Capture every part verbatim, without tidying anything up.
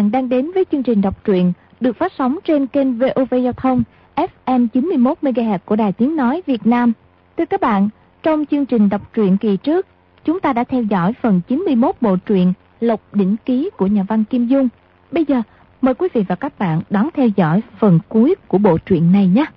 bạn đang đến với chương trình đọc truyện được phát sóng trên kênh vê o vê Giao thông ép em chín mươi mốt mê ga héc của Đài Tiếng Nói Việt Nam. Thưa các bạn, trong chương trình đọc truyện kỳ trước, chúng ta đã theo dõi phần chín mươi mốt bộ truyện Lộc Đỉnh Ký của nhà văn Kim Dung. Bây giờ, mời quý vị và các bạn đón theo dõi phần cuối của bộ truyện này nhé.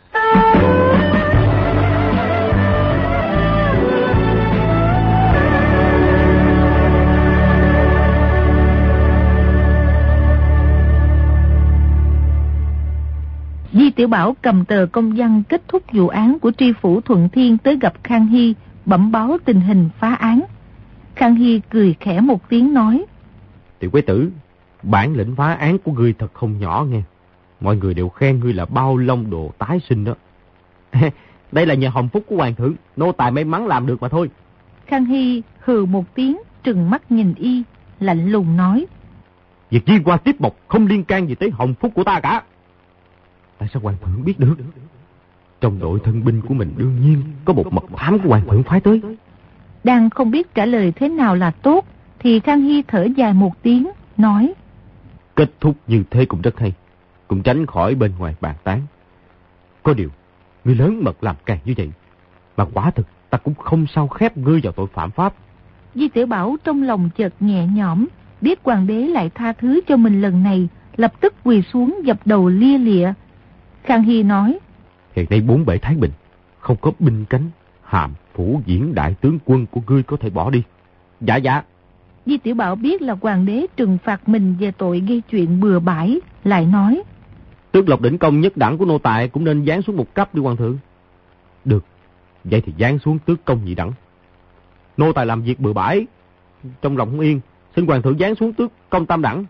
Di Tiểu Bảo cầm tờ công văn kết thúc vụ án của tri phủ Thuận Thiên tới gặp Khang Hy, bẩm báo tình hình phá án. Khang Hy cười khẽ một tiếng nói: Tiểu Quế Tử, bản lĩnh phá án của ngươi thật không nhỏ nghe. Mọi người đều khen ngươi là bao long đồ tái sinh đó. Đây là nhờ hồng phúc của hoàng thượng, nô tài may mắn làm được mà thôi. Khang Hy hừ một tiếng, trừng mắt nhìn y, lạnh lùng nói: Việc di qua tiếp mộc không liên can gì tới hồng phúc của ta cả. Tại sao hoàng thượng biết được? Trong đội thân binh của mình đương nhiên có một mật thám của hoàng thượng phái tới. Đang không biết trả lời thế nào là tốt, thì Khang Hy thở dài một tiếng, nói: Kết thúc như thế cũng rất hay, cũng tránh khỏi bên ngoài bàn tán. Có điều, ngươi lớn mật làm càng như vậy, mà quả thực ta cũng không sao khép ngươi vào tội phạm pháp. Di Tiểu Bảo trong lòng chợt nhẹ nhõm, biết hoàng đế lại tha thứ cho mình lần này, lập tức quỳ xuống dập đầu lia lịa. Khang Hy nói: Hiện nay bốn bể Thái Bình, không có binh cánh, hàm, phủ diễn đại tướng quân của ngươi có thể bỏ đi. Dạ dạ. Di Tiểu Bảo biết là hoàng đế trừng phạt mình về tội gây chuyện bừa bãi, lại nói: Tước Lộc Đỉnh Công nhất đẳng của nô tài cũng nên giáng xuống một cấp đi hoàng thượng. Được, vậy thì giáng xuống tước công nhị đẳng. Nô tài làm việc bừa bãi, trong lòng không yên, xin hoàng thượng giáng xuống tước công tam đẳng.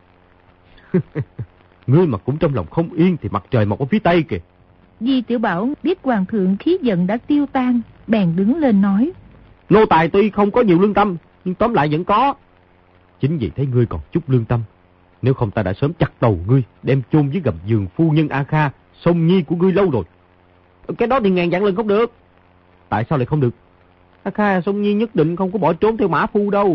Ngươi mà cũng trong lòng không yên thì mặt trời mọc ở phía tây kìa. Di Tiểu Bảo biết hoàng thượng khí giận đã tiêu tan, bèn đứng lên nói: Nô tài tuy không có nhiều lương tâm, nhưng tóm lại vẫn có. Chính vì thấy ngươi còn chút lương tâm, nếu không ta đã sớm chặt đầu ngươi, đem chôn dưới gầm giường phu nhân A Kha, song nhi của ngươi lâu rồi. Cái đó thì ngàn vạn lần không được. Tại sao lại không được? A Kha song nhi nhất định không có bỏ trốn theo mã phu đâu.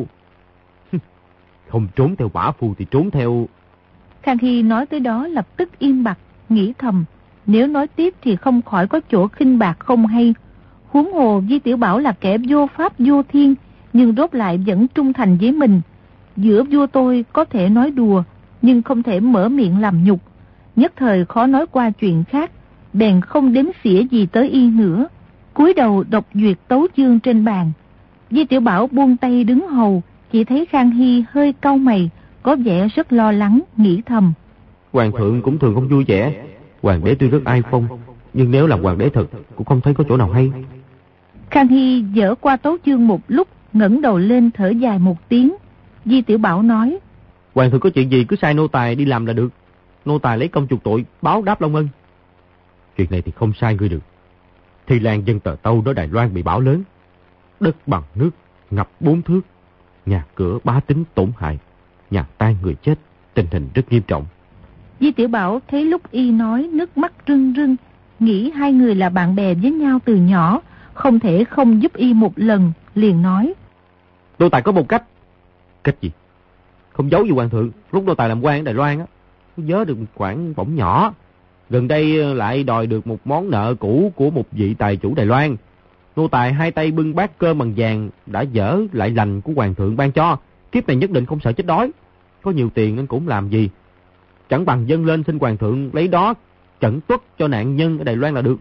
Không trốn theo mã phu thì trốn theo... Khang Hy nói tới đó lập tức im bặt, nghĩ thầm, nếu nói tiếp thì không khỏi có chỗ khinh bạc không hay. Huống hồ Di Tiểu Bảo là kẻ vô pháp vô thiên, nhưng rốt lại vẫn trung thành với mình. Giữa vua tôi có thể nói đùa, nhưng không thể mở miệng làm nhục. Nhất thời khó nói qua chuyện khác, bèn không đếm xỉa gì tới y nữa. Cúi đầu đọc duyệt tấu chương trên bàn. Di Tiểu Bảo buông tay đứng hầu, chỉ thấy Khang Hy hơi cau mày, có vẻ rất lo lắng, nghĩ thầm: Hoàng thượng cũng thường không vui vẻ. Hoàng đế tuy rất ai phong, nhưng nếu là hoàng đế thật cũng không thấy có chỗ nào hay. Khang Hy dở qua tấu chương một lúc, ngẩng đầu lên thở dài một tiếng. Di Tiểu Bảo nói: Hoàng thượng có chuyện gì cứ sai nô tài đi làm là được. Nô tài lấy công chuộc tội, báo đáp long ân. Chuyện này thì không sai ngươi được. Thì làng dân Tờ Tâu đó Đài Loan bị bão lớn, đất bằng nước ngập bốn thước, nhà cửa bá tính tổn hại, nhà tan người chết, tình hình rất nghiêm trọng. Di Tiểu Bảo thấy lúc y nói nước mắt rưng rưng, nghĩ hai người là bạn bè với nhau từ nhỏ, không thể không giúp y một lần, liền nói: Nô tài có một cách. Cách gì? Không giấu gì hoàng thượng, lúc nô tài làm quan ở Đài Loan á, nhớ được một khoản bổng nhỏ, gần đây lại đòi được một món nợ cũ của một vị tài chủ Đài Loan. Nô tài hai tay bưng bát cơm bằng vàng đã dở lại lành của hoàng thượng ban cho, kiếp này nhất định không sợ chết đói. Có nhiều tiền nên cũng làm gì, chẳng bằng dâng lên xin hoàng thượng lấy đó chẩn tuất cho nạn nhân ở Đài Loan là được.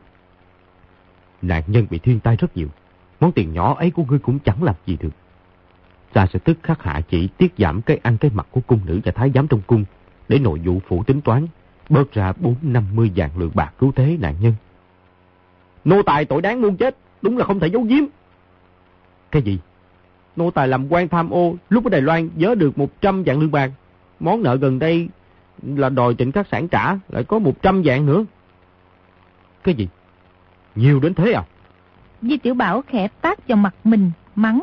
Nạn nhân bị thiên tai rất nhiều, món tiền nhỏ ấy của ngươi cũng chẳng làm gì được. Ta sẽ tức khắc hạ chỉ tiết giảm cái ăn cái mặc của cung nữ và thái giám trong cung, để nội vụ phủ tính toán, bớt ra bốn năm mươi vạn lượng bạc cứu thế nạn nhân. Nô tài tội đáng muôn chết, đúng là không thể giấu giếm. Cái gì? Nô tài làm quan tham ô, lúc ở Đài Loan vớ được một trăm vạn lương bạc. Món nợ gần đây là đòi Trịnh Khắc Sản trả, lại có một trăm vạn nữa. Cái gì? Nhiều đến thế à? Di Tiểu Bảo khẽ tát vào mặt mình, mắng: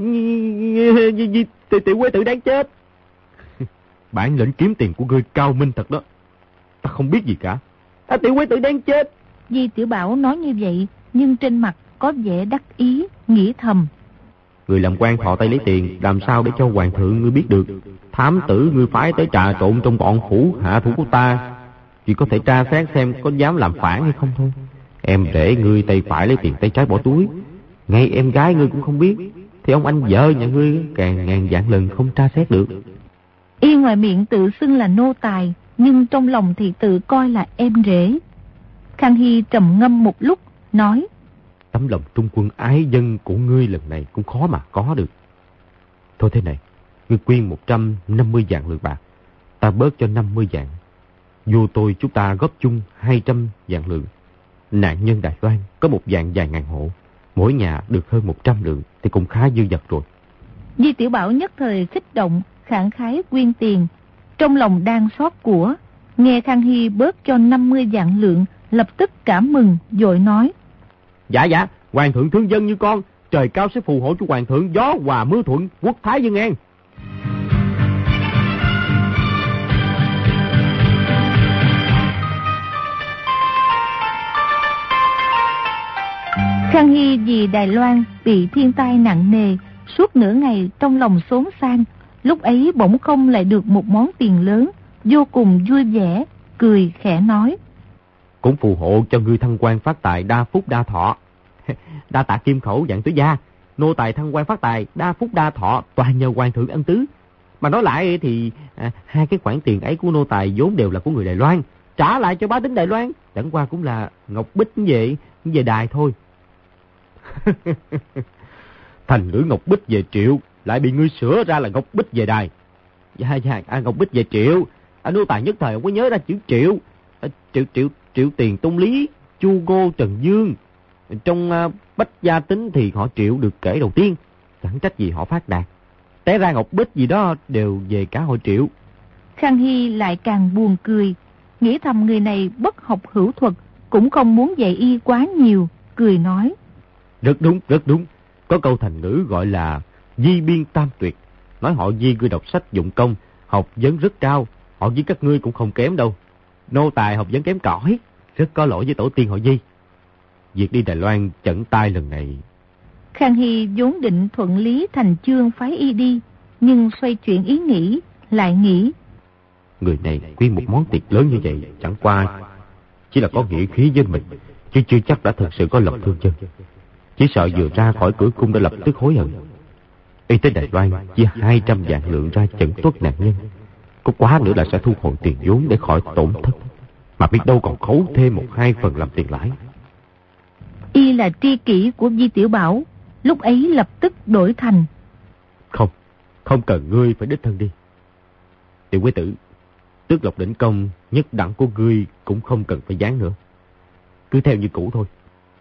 Tiểu Quế Tử đáng chết. Bản lĩnh kiếm tiền của ngươi cao minh thật đó. Ta không biết gì cả. À, Tiểu Quế Tử đáng chết. Di Tiểu Bảo nói như vậy, nhưng trên mặt có vẻ đắc ý, nghĩ thầm: Người làm quan thò tay lấy tiền, làm sao để cho hoàng thượng ngươi biết được? Thám tử ngươi phái tới trà trộn trong bọn phủ hạ thủ của ta, chỉ có thể tra xét xem có dám làm phản hay không thôi. Em để ngươi tay phải lấy tiền, tay trái bỏ túi, ngay em gái ngươi cũng không biết, thì ông anh vợ nhà ngươi càng ngàn vạn lần không tra xét được. Y ngoài miệng tự xưng là nô tài, nhưng trong lòng thì tự coi là em rể. Khang Hy trầm ngâm một lúc, nói: Tấm lòng trung quân ái dân của ngươi lần này cũng khó mà có được. Thôi thế này, ngươi quyên một trăm năm mươi vạn lượng bạc, ta bớt cho năm mươi vạn. Vô tôi chúng ta góp chung hai trăm vạn lượng. Nạn nhân Đài Loan có một vạn vài ngàn hộ, mỗi nhà được hơn một trăm lượng thì cũng khá dư dật rồi. Di Tiểu Bảo nhất thời kích động, khẳng khái quyên tiền, trong lòng đang xót của. Nghe Khang Hy bớt cho năm mươi vạn lượng, lập tức cảm mừng, vội nói: Dạ dạ, hoàng thượng thương dân như con, trời cao sẽ phù hộ cho hoàng thượng gió hòa mưa thuận, quốc thái dân an. Khang Hy vì Đài Loan bị thiên tai nặng nề, suốt nửa ngày trong lòng xốn xang, lúc ấy bỗng không lại được một món tiền lớn, vô cùng vui vẻ, cười khẽ nói: Cũng phù hộ cho ngươi thăng quan phát tài, đa phúc đa thọ. Đa tạ kim khẩu dạng tứ gia, nô tài thăng quan phát tài, đa phúc đa thọ, toàn nhờ hoàng thượng ân tứ. Mà nói lại thì à, hai cái khoản tiền ấy của nô tài vốn đều là của người Đài Loan, trả lại cho bá tánh Đài Loan, chẳng qua cũng là ngọc bích về về đài thôi. Thành ngữ ngọc bích về triệu lại bị ngươi sửa ra là ngọc bích về đài. Dạ dạ, à, ngọc bích về triệu, à, nô tài nhất thời không có nhớ ra chữ triệu. À, triệu triệu triệu tiền Tung Lý, Chu Ngô, Trần Dương. Trong uh, Bách Gia Tính thì họ triệu được kể đầu tiên, chẳng trách gì họ phát đạt. Té ra ngọc bích gì đó đều về cả hội triệu. Khang Hy lại càng buồn cười, nghĩ thầm người này bất học hữu thuật, cũng không muốn dạy y quá nhiều, cười nói: Rất đúng, rất đúng. Có câu thành ngữ gọi là di biên tam tuyệt, nói họ Di ngươi đọc sách dụng công, học vấn rất cao, họ với các ngươi cũng không kém đâu. Nô tài học vấn kém cỏi, rất có lỗi với tổ tiên họ Di. Việc đi Đài Loan chẩn tai lần này. Khang Hy vốn định thuận lý thành chương phái y đi, nhưng xoay chuyển ý nghĩ, lại nghĩ: Người này quyên một món tiệc lớn như vậy, chẳng qua chỉ là có nghĩa khí với mình, chứ chưa chắc đã thực sự có lòng thương dân. Chỉ sợ vừa ra khỏi cửa cung đã lập tức hối hận. Y tới Đài Loan chia hai trăm vạn lượng ra chẩn tuất nạn nhân, có quá nữa là sẽ thu hồi tiền vốn để khỏi tổn thất, mà biết đâu còn khấu thêm một hai phần làm tiền lãi. Y là tri kỷ của Di Tiểu Bảo, lúc ấy lập tức đổi thành: Không, không cần ngươi phải đích thân đi. Tiểu quý tử, tước lộc đỉnh công nhất đẳng của ngươi cũng không cần phải dán nữa, cứ theo như cũ thôi.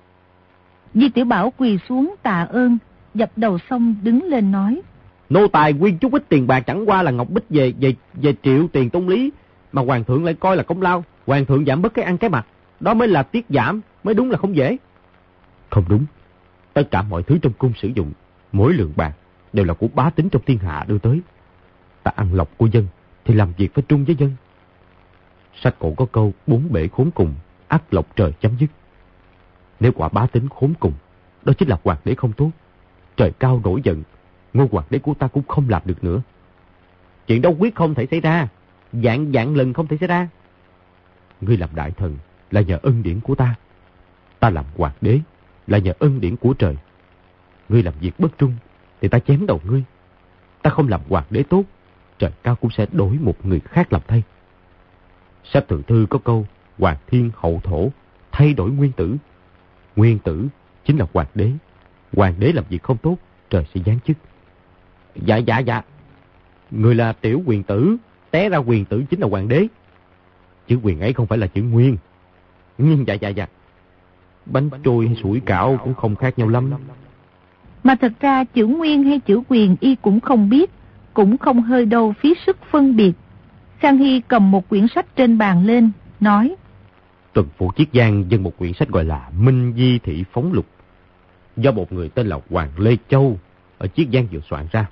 Di Tiểu Bảo quỳ xuống tạ ơn, dập đầu xong đứng lên nói: Nô tài quyên chút ít tiền bạc chẳng qua là ngọc bích về về về triệu tiền Tung Lý, mà hoàng thượng lại coi là công lao. Hoàng thượng giảm bớt cái ăn cái mặc, đó mới là tiết giảm, mới đúng là không dễ. Không đúng, tất cả mọi thứ trong cung sử dụng, mỗi lượng bạc đều là của bá tính trong thiên hạ đưa tới. Ta ăn lộc của dân thì làm việc phải trung với dân. Sách cổ có câu bốn bể khốn cùng, ắt lộc trời chấm dứt. Nếu quả bá tính khốn cùng, đó chính là hoàng đế không tốt. Trời cao nổi giận, ngôi hoàng đế của ta cũng không làm được nữa. Chuyện đó quyết không thể xảy ra, vạn vạn lần không thể xảy ra. Ngươi làm đại thần là nhờ ân điển của ta, ta làm hoàng đế là nhờ ân điển của trời. Ngươi làm việc bất trung thì ta chém đầu ngươi. Ta không làm hoàng đế tốt, trời cao cũng sẽ đổi một người khác làm thay. Sách thượng thư có câu hoàng thiên hậu thổ, thay đổi nguyên tử. Nguyên tử chính là hoàng đế. Hoàng đế làm việc không tốt, trời sẽ giáng chức. Dạ dạ dạ, người là tiểu quyền tử, té ra quyền tử chính là hoàng đế. Chữ quyền ấy không phải là chữ nguyên. Nhưng dạ dạ dạ, bánh trôi hay sủi cảo cũng không khác nhau lắm. Mà thật ra chữ nguyên hay chữ quyền y cũng không biết, cũng không hơi đâu phí sức phân biệt. Khang Hy cầm một quyển sách trên bàn lên, nói: Tuần phủ Chiết Giang dâng một quyển sách gọi là Minh Di Thị Phóng Lục, do một người tên là Hoàng Lê Châu ở Chiết Giang vừa soạn ra.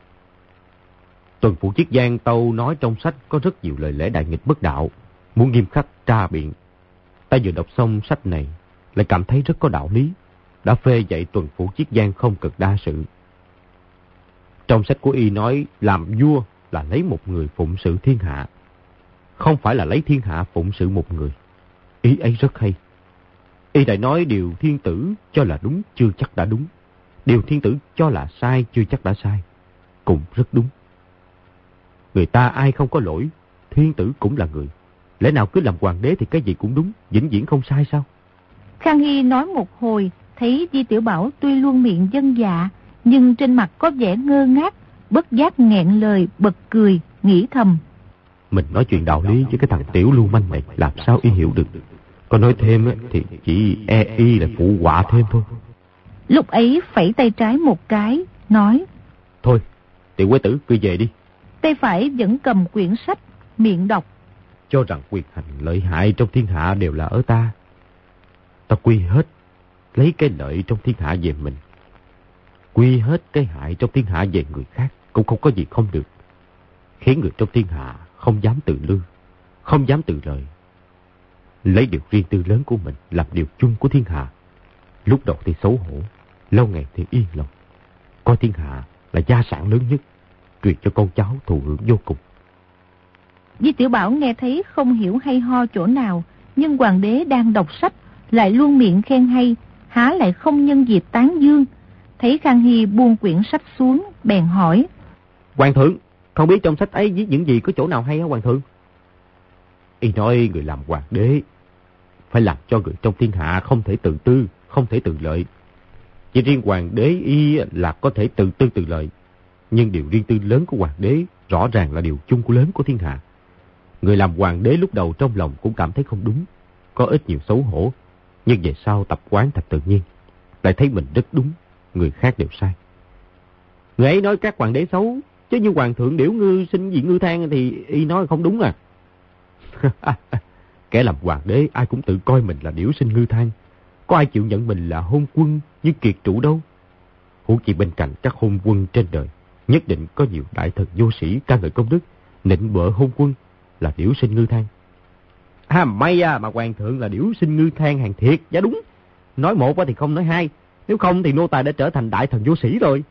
Tuần phủ Chiết Giang tâu nói trong sách có rất nhiều lời lẽ đại nghịch bất đạo, muốn nghiêm khắc tra biện. Ta vừa đọc xong sách này lại cảm thấy rất có đạo lý, đã phê dạy tuần phủ Chiết Giang không cực đa sự. Trong sách của y nói làm vua là lấy một người phụng sự thiên hạ, không phải là lấy thiên hạ phụng sự một người. Ý ấy rất hay. Y lại nói điều thiên tử cho là đúng chưa chắc đã đúng, điều thiên tử cho là sai chưa chắc đã sai. Cũng rất đúng. Người ta ai không có lỗi, thiên tử cũng là người. Lẽ nào cứ làm hoàng đế thì cái gì cũng đúng, vĩnh viễn không sai sao? Khang Hy nói một hồi, thấy Di Tiểu Bảo tuy luôn miệng dân dạ, nhưng trên mặt có vẻ ngơ ngác, bất giác nghẹn lời, bật cười, nghĩ thầm. Mình nói chuyện đạo lý với cái thằng tiểu lưu manh này, làm sao y hiểu được? Có nói thêm thì chỉ e y là phụ họa thêm thôi. Lúc ấy phẩy tay trái một cái, nói: Thôi, tiểu quế tử cứ về đi. Tay phải vẫn cầm quyển sách, miệng đọc: Cho rằng quyền hành lợi hại trong thiên hạ đều là ở ta. Ta quy hết lấy cái lợi trong thiên hạ về mình, quy hết cái hại trong thiên hạ về người khác, cũng không có gì không được. Khiến người trong thiên hạ không dám tự lương, không dám tự lợi, lấy điều riêng tư lớn của mình làm điều chung của thiên hạ. Lúc đầu thì xấu hổ, lâu ngày thì yên lòng, coi thiên hạ là gia sản lớn nhất, truyền cho con cháu thụ hưởng vô cùng. Di Tiểu Bảo nghe thấy không hiểu hay ho chỗ nào, nhưng hoàng đế đang đọc sách lại luôn miệng khen hay, há lại không nhân dịp tán dương. Thấy Khang Hy buông quyển sách xuống, bèn hỏi: Hoàng thượng, không biết trong sách ấy viết những gì, có chỗ nào hay hả hoàng thượng? Y nói người làm hoàng đế phải làm cho người trong thiên hạ không thể tự tư, không thể tự lợi. Chỉ riêng hoàng đế y là có thể tự tư tự lợi, nhưng điều riêng tư lớn của hoàng đế rõ ràng là điều chung của lớn của thiên hạ. Người làm hoàng đế lúc đầu trong lòng cũng cảm thấy không đúng, có ít nhiều xấu hổ, nhưng về sau tập quán thật tự nhiên, lại thấy mình rất đúng, người khác đều sai. Người ấy nói các hoàng đế xấu, chứ như hoàng thượng Điểu Ngư sinh diện Ngư Thang thì y nói không đúng à. Kẻ làm hoàng đế ai cũng tự coi mình là Điểu sinh Ngư Thang, có ai chịu nhận mình là hôn quân như kiệt trụ đâu. Huống chi bên cạnh các hôn quân trên đời, nhất định có nhiều đại thần vô sĩ ca ngợi công đức, nịnh bợ hôn quân là Điểu sinh Ngư Thang. À may à, mà hoàng thượng là Điểu sinh Ngư Thang hàng thiệt, giá đúng. Nói một thì không nói hai, nếu không thì nô tài đã trở thành đại thần vô sĩ rồi.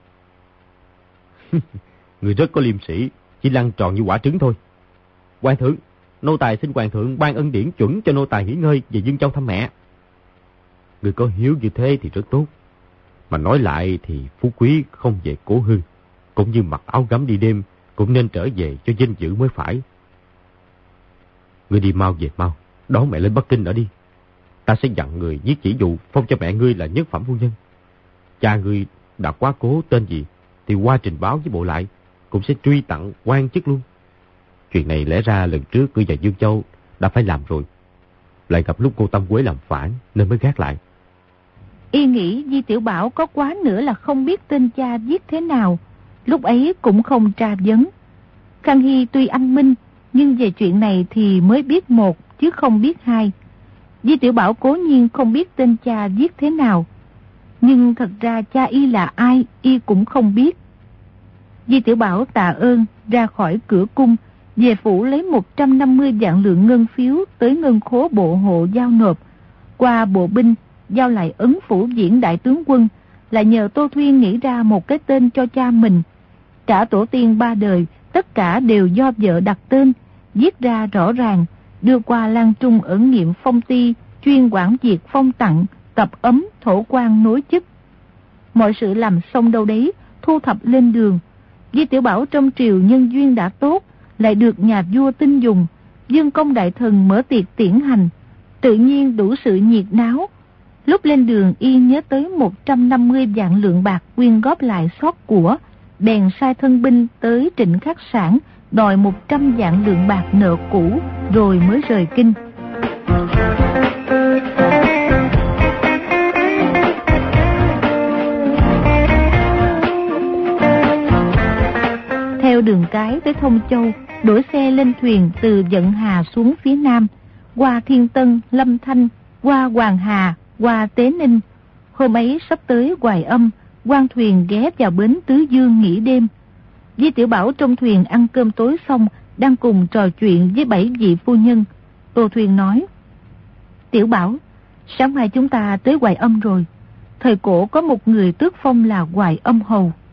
Người rất có liêm sĩ, chỉ lăn tròn như quả trứng thôi. Hoàng thượng, nô tài xin hoàng thượng ban ân điển chuẩn cho nô tài nghỉ ngơi về Dương Châu thăm mẹ. Người có hiếu như thế thì rất tốt. Mà nói lại thì phú quý không về cố hương, cũng như mặc áo gấm đi đêm, cũng nên trở về cho danh dự mới phải. Người đi mau về mau, đón mẹ lên Bắc Kinh ở đi. Ta sẽ dặn người viết chỉ dụ phong cho mẹ ngươi là nhất phẩm phu nhân. Cha ngươi đã quá cố tên gì thì qua trình báo với bộ lại, cũng sẽ truy tặng quan chức luôn. Chuyện này lẽ ra lần trước ngươi và Dương Châu đã phải làm rồi, lại gặp lúc cô Tâm Quế làm phản nên mới gác lại. Y nghĩ Di Tiểu Bảo có quá nữa là không biết tên cha viết thế nào, lúc ấy cũng không tra vấn. Khang Hy tuy anh minh, nhưng về chuyện này thì mới biết một chứ không biết hai. Di Tiểu Bảo cố nhiên không biết tên cha viết thế nào, nhưng thật ra cha y là ai y cũng không biết. Di Tiểu Bảo tạ ơn, ra khỏi cửa cung, về phủ lấy một trăm năm mươi vạn lượng ngân phiếu tới ngân khố bộ hộ giao nộp, qua bộ binh giao lại ấn phủ diễn đại tướng quân, là nhờ Tô Thuyên nghĩ ra một cái tên cho cha mình. Cả tổ tiên ba đời tất cả đều do vợ đặt tên, viết ra rõ ràng, đưa qua Lan Trung ở Nghiệm Phong Ti, chuyên quản việc phong tặng, tập ấm, thổ quan nối chức. Mọi sự làm xong đâu đấy, thu thập lên đường. Di Tiểu Bảo trong triều nhân duyên đã tốt, lại được nhà vua tin dùng, Dương Công đại thần mở tiệc tiễn hành, tự nhiên đủ sự nhiệt náo. Lúc lên đường y nhớ tới một trăm năm mươi vạn lượng bạc quyên góp lại sót của, bèn sai thân binh tới Trịnh Khắc Sản đòi một trăm vạn lượng bạc nợ cũ, rồi mới rời kinh. Theo đường cái tới Thông Châu, đổi xe lên thuyền từ Vận Hà xuống phía nam, qua Thiên Tân, Lâm Thanh, qua Hoàng Hà, qua Tế Ninh. Hôm ấy sắp tới Hoài Âm, quan thuyền ghé vào bến Tứ Dương nghỉ đêm. Di Tiểu Bảo trong thuyền ăn cơm tối xong, đang cùng trò chuyện với bảy vị phu nhân. Tô Thuyền nói: Tiểu Bảo, sáng mai chúng ta tới Hoài Âm rồi. Thời cổ có một người tước phong là Hoài Âm Hầu.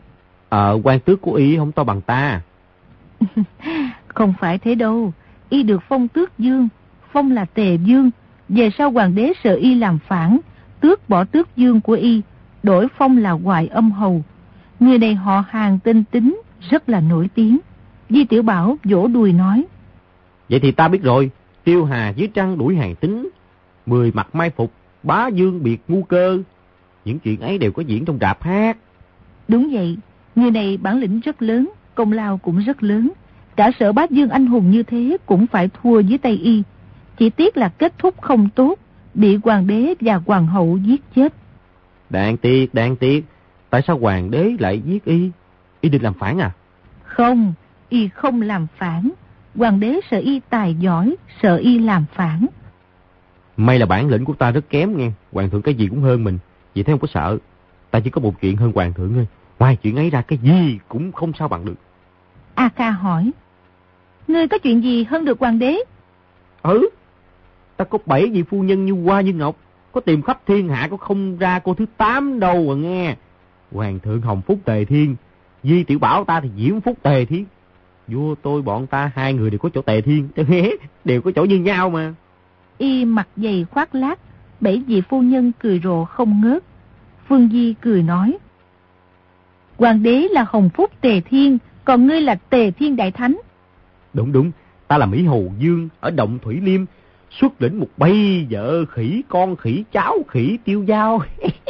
Ờ, quan tước của y không to bằng ta. Không phải thế đâu. Y được phong tước dương, phong là Tề Dương. Về sau hoàng đế sợ y làm phản, tước bỏ tước dương của y, đổi phong là Hoài Âm Hầu. Người này họ Hàng tên Tính, rất là nổi tiếng. Di Tiểu Bảo vỗ đùi nói. Vậy thì ta biết rồi. Tiêu Hà dưới trăng đuổi Hàng Tính, mười mặt mai phục, bá dương biệt ngu cơ. Những chuyện ấy đều có diễn trong rạp hát. Đúng vậy. Người này bản lĩnh rất lớn, công lao cũng rất lớn. Cả Sở Bá Dương anh hùng như thế cũng phải thua dưới tay y. Chỉ tiếc là kết thúc không tốt, bị hoàng đế và hoàng hậu giết chết. Đáng tiếc, đáng tiếc. Tại sao hoàng đế lại giết y? Y định làm phản à? Không, y không làm phản. Hoàng đế sợ y tài giỏi, sợ y làm phản. May là bản lĩnh của ta rất kém nghe. Hoàng thượng cái gì cũng hơn mình, vì thế không có sợ. Ta chỉ có một chuyện hơn hoàng thượng thôi. Ngoài chuyện ấy ra cái gì cũng không sao bằng được. A Kha hỏi. Ngươi có chuyện gì hơn được hoàng đế? Ừ, ta có bảy vị phu nhân như hoa như ngọc, có tìm khắp thiên hạ có không ra cô thứ tám đâu à nghe. Hoàng thượng hồng phúc Tề Thiên, Di Tiểu Bảo ta thì diễm phúc Tề Thiên. Vua tôi bọn ta hai người đều có chỗ Tề Thiên, đều có chỗ như nhau mà. Y mặt dày khoác lác, bảy vị phu nhân cười rộ không ngớt. Phương Di cười nói. Hoàng đế là hồng phúc Tề Thiên, còn ngươi là Tề Thiên Đại Thánh. Đúng đúng, ta là Mỹ Hầu Dương ở Động Thủy Liêm, xuất lĩnh một bầy vợ khỉ, con khỉ, cháu khỉ tiêu dao.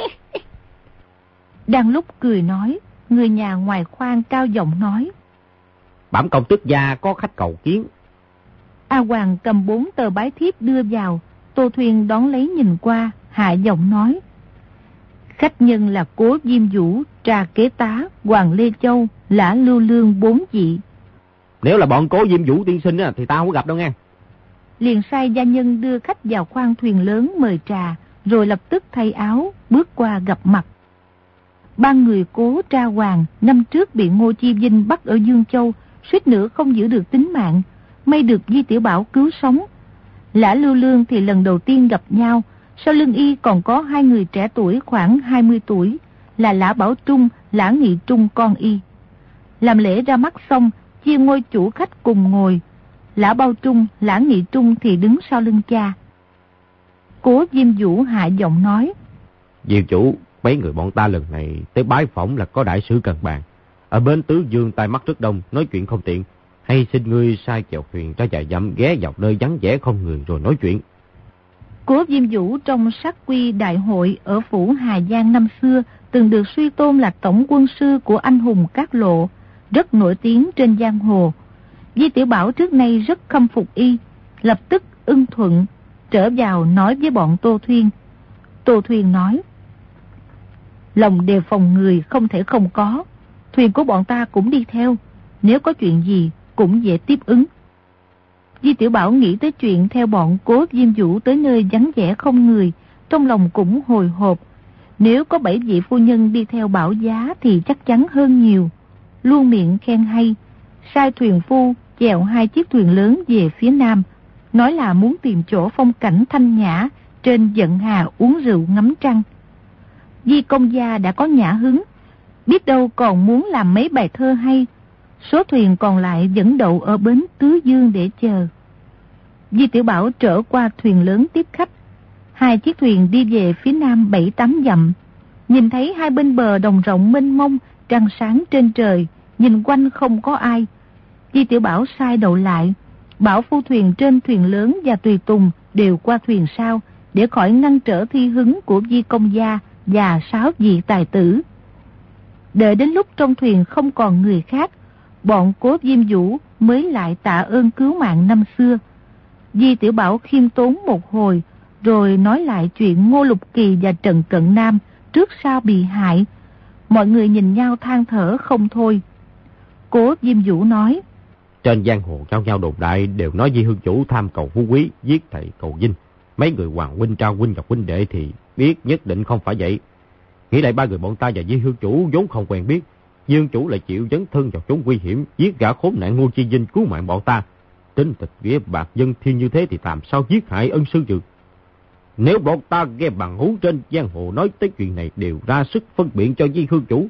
Đang lúc cười nói, người nhà ngoài khoang cao giọng nói. Bẩm công tước gia có khách cầu kiến. A Hoàng cầm bốn tờ bái thiếp đưa vào, Tô Thuyền đón lấy nhìn qua, hạ giọng nói. Khách nhân là Cố Diêm Vũ, Trà Kế Tá, Hoàng Lê Châu, Lã Lưu Lương bốn vị. Nếu là bọn Cố Diêm Vũ tiên sinh á, thì ta không có gặp đâu nghe. Liền sai gia nhân đưa khách vào khoang thuyền lớn mời trà, rồi lập tức thay áo, bước qua gặp mặt. Ba người Cố Tra Hoàng năm trước bị Ngô Chi Vinh bắt ở Dương Châu, suýt nữa không giữ được tính mạng, may được Di Tiểu Bảo cứu sống. Lã Lưu Lương thì lần đầu tiên gặp nhau, sau lưng y còn có hai người trẻ tuổi khoảng hai mươi tuổi, là Lã Bảo Trung, Lã Nghị Trung con y. Làm lễ ra mắt xong, chia ngôi chủ khách cùng ngồi. Lã Bao Trung, Lã Nghị Trung thì đứng sau lưng cha. Cố Diêm Vũ hạ giọng nói. Diệu chủ, mấy người bọn ta lần này tới bái phỏng là có đại sứ cần bàn. Ở bến Tứ Dương tai mắt rất đông, nói chuyện không tiện. Hay xin ngươi sai chèo thuyền ra vài dặm ghé vào nơi vắng vẻ không người rồi nói chuyện. Cố Diêm Vũ trong sát quy đại hội ở phủ Hà Giang năm xưa từng được suy tôn là tổng quân sư của anh hùng Cát Lộ, rất nổi tiếng trên giang hồ. Di Tiểu Bảo trước nay rất khâm phục y, lập tức ưng thuận, trở vào nói với bọn Tô Thuyên. Tô Thuyên nói. Lòng đề phòng người không thể không có, thuyền của bọn ta cũng đi theo, nếu có chuyện gì cũng dễ tiếp ứng. Di Tiểu Bảo nghĩ tới chuyện theo bọn Cố Diêm Vũ tới nơi vắng vẻ không người, trong lòng cũng hồi hộp. Nếu có bảy vị phu nhân đi theo Bảo giá thì chắc chắn hơn nhiều. Luôn miệng khen hay, sai thuyền phu chèo hai chiếc thuyền lớn về phía nam, nói là muốn tìm chỗ phong cảnh thanh nhã trên Dận Hà uống rượu ngắm trăng. Di công gia đã có nhã hứng, biết đâu còn muốn làm mấy bài thơ hay. Số thuyền còn lại vẫn đậu ở bến Tứ Dương để chờ. Di Tiểu Bảo trở qua thuyền lớn tiếp khách. Hai chiếc thuyền đi về phía nam bảy tám dặm. Nhìn thấy hai bên bờ đồng rộng mênh mông, trăng sáng trên trời, nhìn quanh không có ai. Di Tiểu Bảo sai đậu lại, bảo phu thuyền trên thuyền lớn và tùy tùng đều qua thuyền sau, để khỏi ngăn trở thi hứng của Di công gia và sáu vị tài tử. Đợi đến lúc trong thuyền không còn người khác, bọn Cố Diêm Vũ mới lại tạ ơn cứu mạng năm xưa. Di Tiểu Bảo khiêm tốn một hồi, rồi nói lại chuyện Ngô Lục Kỳ và Trần Cận Nam trước sau bị hại. Mọi người nhìn nhau than thở không thôi. Cố Diêm Vũ nói. Trên giang hồ nhau nhau đồn đại đều nói Di Hương chủ tham cầu phú quý, giết thầy cầu dinh. Mấy người hoàng huynh, trao huynh và huynh đệ thì biết nhất định không phải vậy. Nghĩ lại ba người bọn ta và Di Hương chủ vốn không quen biết, Di Hương chủ lại chịu dấn thân vào chốn nguy hiểm, giết gã khốn nạn Ngô Chi Vinh cứu mạng bọn ta. Tính tịch nghĩa bạc dân thiên như thế thì làm sao giết hại ân sư được. Nếu bọn ta nghe bằng hú trên giang hồ nói tới chuyện này đều ra sức phân biện cho Di Hương chủ,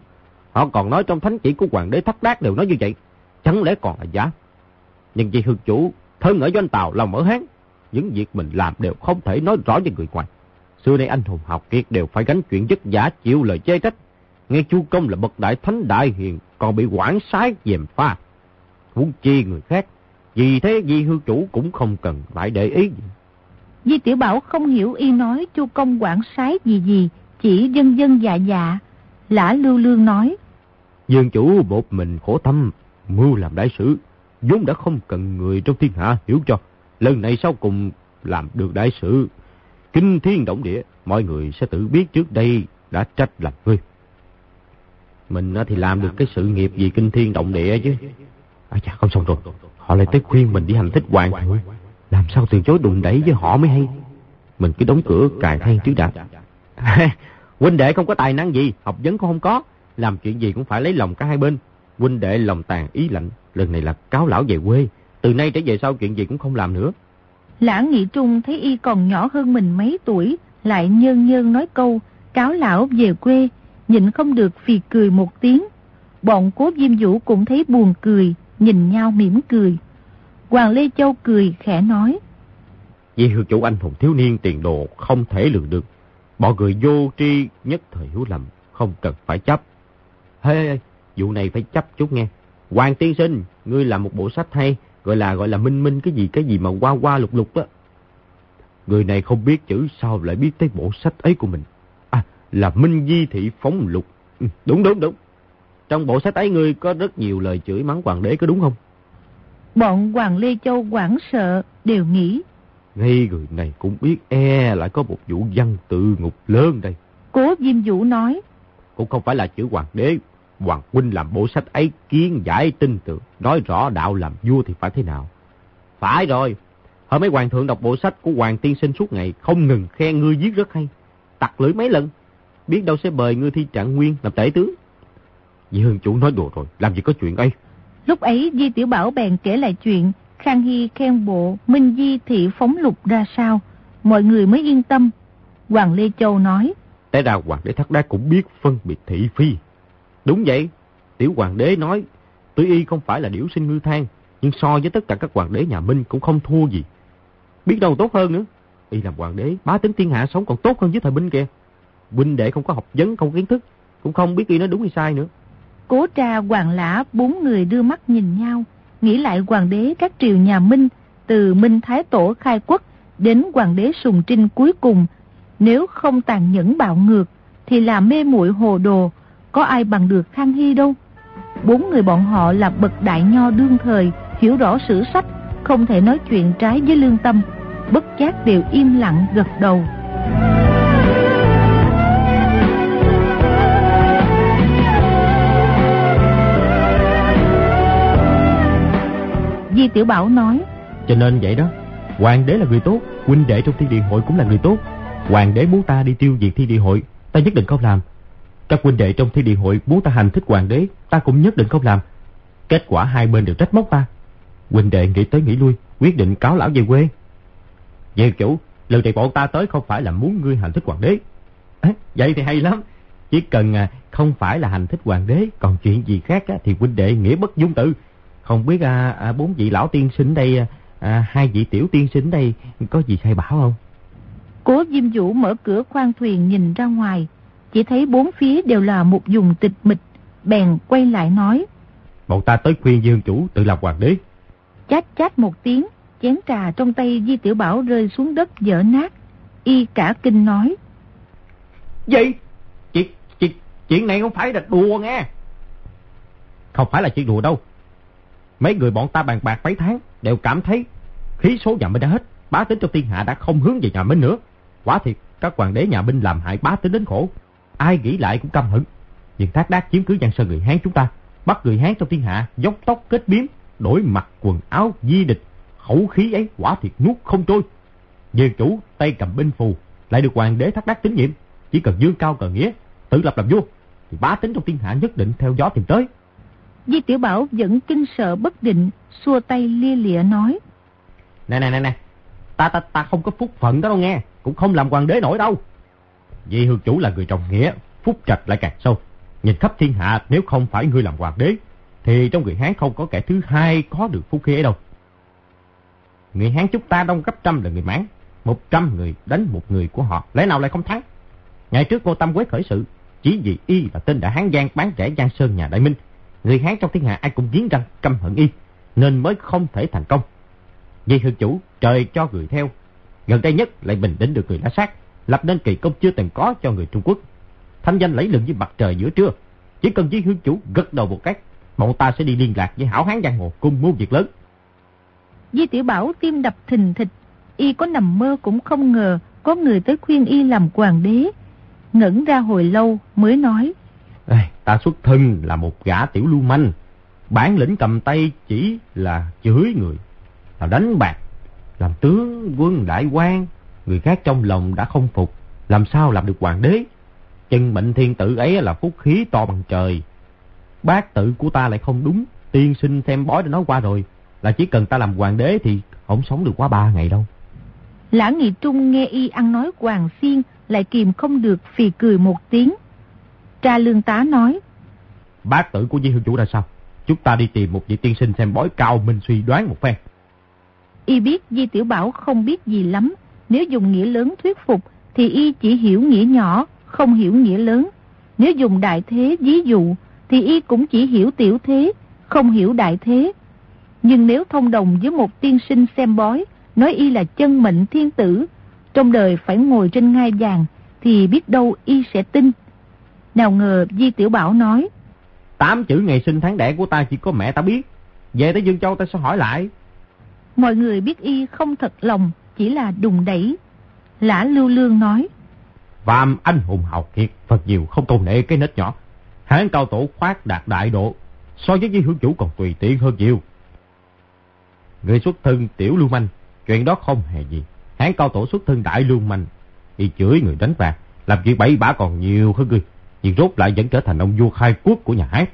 Họ còn nói trong thánh chỉ của hoàng đế Thất Đát đều nói như vậy. Chẳng lẽ còn là giả? Nhưng vì hương chủ thân ở doanh Tào, lòng ở Hán, những việc mình làm đều không thể nói rõ với người ngoài. Xưa nay anh hùng học kiệt đều phải gánh chuyện vất vả chịu lời chê trách. Nghe Chu Công là bậc đại thánh đại hiền, còn bị quản sái gièm pha, huống chi người khác. Vì thế Di hương chủ cũng không cần phải để ý gì. Di Tiểu Bảo không hiểu y nói Chu Công quản sái gì gì, chỉ dân dân dạ dạ. Lã Lưu Lương nói: Dương chủ một mình khổ tâm, mưu làm đại sự, vốn đã không cần người trong thiên hạ hiểu cho. Lần này sau cùng làm được đại sự kinh thiên động địa, mọi người sẽ tự biết trước đây đã trách làm ngươi. Mình thì làm được cái sự nghiệp gì kinh thiên động địa chứ. À chà, không xong rồi. Họ lại tới khuyên mình đi hành thích hoàng thượng. Làm sao từ chối đùn đẩy với họ mới hay. Mình cứ đóng cửa cài than trước đã. Huynh đệ không có tài năng gì, học vấn cũng không có, làm chuyện gì cũng phải lấy lòng cả hai bên. Huynh đệ lòng tàn ý lạnh, lần này là cáo lão về quê, từ nay trở về sau chuyện gì cũng không làm nữa. Lã Nghị Trung thấy y còn nhỏ hơn mình mấy tuổi, lại nhơn nhơn nói câu cáo lão về quê, nhịn không được phì cười một tiếng. Bọn Cố Diêm Vũ cũng thấy buồn cười, nhìn nhau mỉm cười. Hoàng Lê Châu cười khẽ nói: Vì hương chủ anh hùng thiếu niên tiền đồ không thể lường được, bọn người vô tri nhất thời hiểu lầm, không cần phải chấp. Hê, hey, vụ này phải chấp chút nghe. Hoàng tiên sinh, ngươi làm một bộ sách hay, gọi là gọi là minh minh cái gì cái gì mà qua qua lục lục á. Người này không biết chữ sao lại biết tới bộ sách ấy của mình. À, là Minh Di Thị Phóng Lục. Ừ, đúng đúng đúng. Trong bộ sách ấy ngươi có rất nhiều lời chửi mắng hoàng đế, có đúng không? Bọn Hoàng Lê Châu hoảng sợ, đều nghĩ ngay người này cũng biết e lại có một vụ văn tự ngục lớn đây. Cố Diêm Vũ nói: Cũng không phải là chữ hoàng đế. Hoàng huynh làm bộ sách ấy kiến giải tin tưởng, nói rõ đạo làm vua thì phải thế nào. Phải rồi, hồi mấy hoàng thượng đọc bộ sách của Hoàng tiên sinh suốt ngày, không ngừng khen ngươi viết rất hay, tặc lưỡi mấy lần, biết đâu sẽ bời ngươi thi Trạng Nguyên làm tể tướng. Vì hương chủ nói đùa rồi, làm gì có chuyện ấy. Lúc ấy Di Tiểu Bảo bèn kể lại chuyện Khang Hy khen bộ Minh Di Thị Phóng Lục ra sao, mọi người mới yên tâm. Hoàng Lê Châu nói: Té ra hoàng đế Thất Đát cũng biết phân biệt thị phi. Đúng vậy, tiểu hoàng đế nói tuy y không phải là điểu sinh ngư thang, nhưng so với tất cả các hoàng đế nhà Minh cũng không thua gì. Biết đâu tốt hơn nữa. Y làm hoàng đế bá tính thiên hạ sống còn tốt hơn với thời binh kìa. Huynh đệ không có học vấn, không có kiến thức, cũng không biết y nói đúng hay sai nữa. Cố Tra, Hoàng Lã bốn người đưa mắt nhìn nhau, nghĩ lại hoàng đế các triều nhà Minh, từ Minh Thái Tổ khai quốc đến hoàng đế Sùng Trinh cuối cùng, nếu không tàn nhẫn bạo ngược thì là mê muội hồ đồ, có ai bằng được Khang Hy đâu. Bốn người bọn họ là bậc đại nho đương thời, hiểu rõ sử sách, không thể nói chuyện trái với lương tâm, bất giác đều im lặng gật đầu. Di Tiểu Bảo nói: Cho nên vậy đó, hoàng đế là người tốt, huynh đệ trong thiên địa hội cũng là người tốt. Hoàng đế muốn ta đi tiêu diệt thiên địa hội, ta nhất định không làm. Các huynh đệ trong thiên địa hội muốn ta hành thích hoàng đế, ta cũng nhất định không làm. Kết quả hai bên đều trách móc ta. Huynh đệ nghĩ tới nghĩ lui, quyết định cáo lão về quê. Về chủ, lần này bọn ta tới không phải là muốn ngươi hành thích hoàng đế. À, vậy thì hay lắm. Chỉ cần à, không phải là hành thích hoàng đế, còn chuyện gì khác á, thì huynh đệ nghĩa bất dung tự. Không biết à, à, bốn vị lão tiên sinh đây, à, hai vị tiểu tiên sinh đây có gì sai bảo không? Cố Diêm Vũ mở cửa khoang thuyền nhìn ra ngoài, chỉ thấy bốn phía đều là một vùng tịch mịch, bèn quay lại nói: Bọn ta tới khuyên Dương chủ tự làm hoàng đế. Chát chát một tiếng, chén trà trong tay Di Tiểu Bảo rơi xuống đất vỡ nát. Y cả kinh nói: Gì? Chuyện, chuyện, chuyện này không phải là đùa nghe. Không phải là chuyện đùa đâu. Mấy người bọn ta bàn bạc mấy tháng đều cảm thấy khí số nhà Minh đã hết, bá tính trong thiên hạ đã không hướng về nhà Minh nữa. Quả thiệt các hoàng đế nhà Minh làm hại bá tính đến khổ, ai nghĩ lại cũng căm hận. Nhưng Thác Đát chiếm cứ Giang Sơn người Hán chúng ta, bắt người Hán trong thiên hạ dốc tóc kết biếm, đổi mặt quần áo di địch, khẩu khí ấy quả thiệt nuốt không trôi. Về chủ tay cầm binh phù, lại được hoàng đế Thác Đát tín nhiệm, chỉ cần dương cao cờ nghĩa, tự lập làm vua, thì bá tính trong thiên hạ nhất định theo gió tìm tới. Di Tiểu Bảo vẫn kinh sợ bất định, xua tay lia lịa nói: Nè nè nè nè, ta ta ta không có phúc phận đó đâu nghe, cũng không làm hoàng đế nổi đâu. Vì hương chủ là người trọng nghĩa, phúc trạch lại càng sâu. Nhìn khắp thiên hạ, nếu không phải ngươi làm hoàng đế, thì trong người Hán không có kẻ thứ hai có được phú khí ấy đâu. Người Hán chúng ta đông gấp trăm là người Mãn, một trăm người đánh một người của họ, lẽ nào lại không thắng? Ngày trước Ngô Tam Quế khởi sự, chỉ vì y là tên đại Hán Giang bán rẻ Giang Sơn nhà Đại Minh, người Hán trong thiên hạ ai cũng nghiến răng căm hận y, nên mới không thể thành công. Vì hương chủ trời cho người theo, gần đây nhất lại bình định được người La Sát, lập nên kỳ công chưa từng có cho người Trung Quốc, thanh danh lẫy lừng như mặt trời giữa trưa. Chỉ cần Di hương chủ gật đầu một cái, bọn ta sẽ đi liên lạc với hảo hán giang hồ cùng mưu việc lớn. Di Tiểu Bảo tim đập thình thịch, y có nằm mơ cũng không ngờ có người tới khuyên y làm hoàng đế. Ngẩn ra hồi lâu mới nói: Ê, ta xuất thân là một gã tiểu lưu manh, bản lĩnh cầm tay chỉ là chửi người, là đánh bạc, làm tướng quân đại quan, người khác trong lòng đã không phục, làm sao làm được hoàng đế? Chân mệnh thiên tử ấy là phúc khí to bằng trời. Bát tự của ta lại không đúng, tiên sinh xem bói đã nói qua rồi, là chỉ cần ta làm hoàng đế thì không sống được quá ba ngày đâu. Lã Nghị Trung nghe y ăn nói hoàng xiên, lại kìm không được phì cười một tiếng. Tra Lương Tá nói: Bát tự của Di hương chủ ra sao? Chúng ta đi tìm một vị tiên sinh xem bói cao minh suy đoán một phen. Y biết Di Tiểu Bảo không biết gì lắm, nếu dùng nghĩa lớn thuyết phục thì y chỉ hiểu nghĩa nhỏ, không hiểu nghĩa lớn. Nếu dùng đại thế ví dụ thì y cũng chỉ hiểu tiểu thế, không hiểu đại thế. Nhưng nếu thông đồng với một tiên sinh xem bói, nói y là chân mệnh thiên tử, trong đời phải ngồi trên ngai vàng, thì biết đâu y sẽ tin. Nào ngờ Di Tiểu Bảo nói: Tám chữ ngày sinh tháng đẻ của ta chỉ có mẹ ta biết, về tới Dương Châu ta sẽ hỏi lại. Mọi người biết y không thật lòng, chỉ là đùng đẩy. Lã Lưu Lương nói: Phàm anh hùng hào kiệt, Phật nhiều không tôn nệ cái nết nhỏ. Hán cao tổ khoác đạt đại độ, so với Di hương chủ còn tùy tiện hơn nhiều. Người xuất thân tiểu lưu manh, chuyện đó không hề gì. Hán cao tổ xuất thân đại lưu manh, đi chửi người đánh bạc, làm chuyện bậy bạ còn nhiều hơn người, nhưng rốt lại vẫn trở thành ông vua khai quốc của nhà Hán.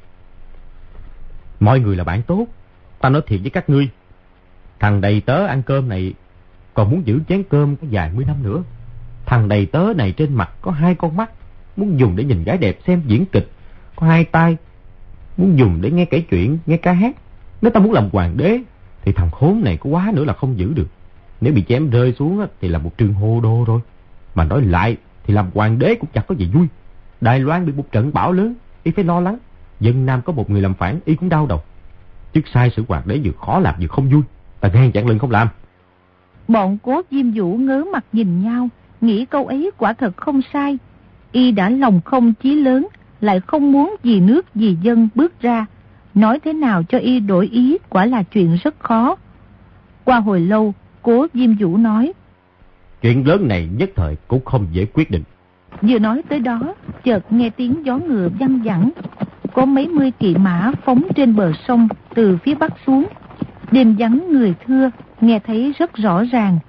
Mọi người là bạn tốt, ta nói thiệt với các ngươi, thằng đầy tớ ăn cơm này còn muốn giữ chén cơm có vài mươi năm nữa. Thằng đầy tớ này trên mặt có hai con mắt, muốn dùng để nhìn gái đẹp xem diễn kịch, có hai tai, muốn dùng để nghe kể chuyện, nghe ca hát. Nếu ta muốn làm hoàng đế thì thằng khốn này có quá nữa là không giữ được. Nếu bị chém rơi xuống thì là một trường hô đô rồi. Mà nói lại thì làm hoàng đế cũng chẳng có gì vui. Đài Loan bị một trận bão lớn, y phải lo lắng. Dân Nam có một người làm phản, y cũng đau đầu. Chức sai sự hoàng đế vừa khó làm vừa không vui, ta ngang chặn lưng không làm. Bọn Cố Diêm Vũ ngớ mặt nhìn nhau, nghĩ câu ấy quả thật không sai. Y đã lòng không chí lớn, lại không muốn vì nước vì dân bước ra, nói thế nào cho y đổi ý quả là chuyện rất khó. Qua hồi lâu, Cố Diêm Vũ nói: Chuyện lớn này nhất thời cũng không dễ quyết định. Vừa nói tới đó, chợt nghe tiếng gió ngựa văng vẳng, có mấy mươi kỵ mã phóng trên bờ sông từ phía bắc xuống. Đêm vắng người thưa, nghe thấy rất rõ ràng.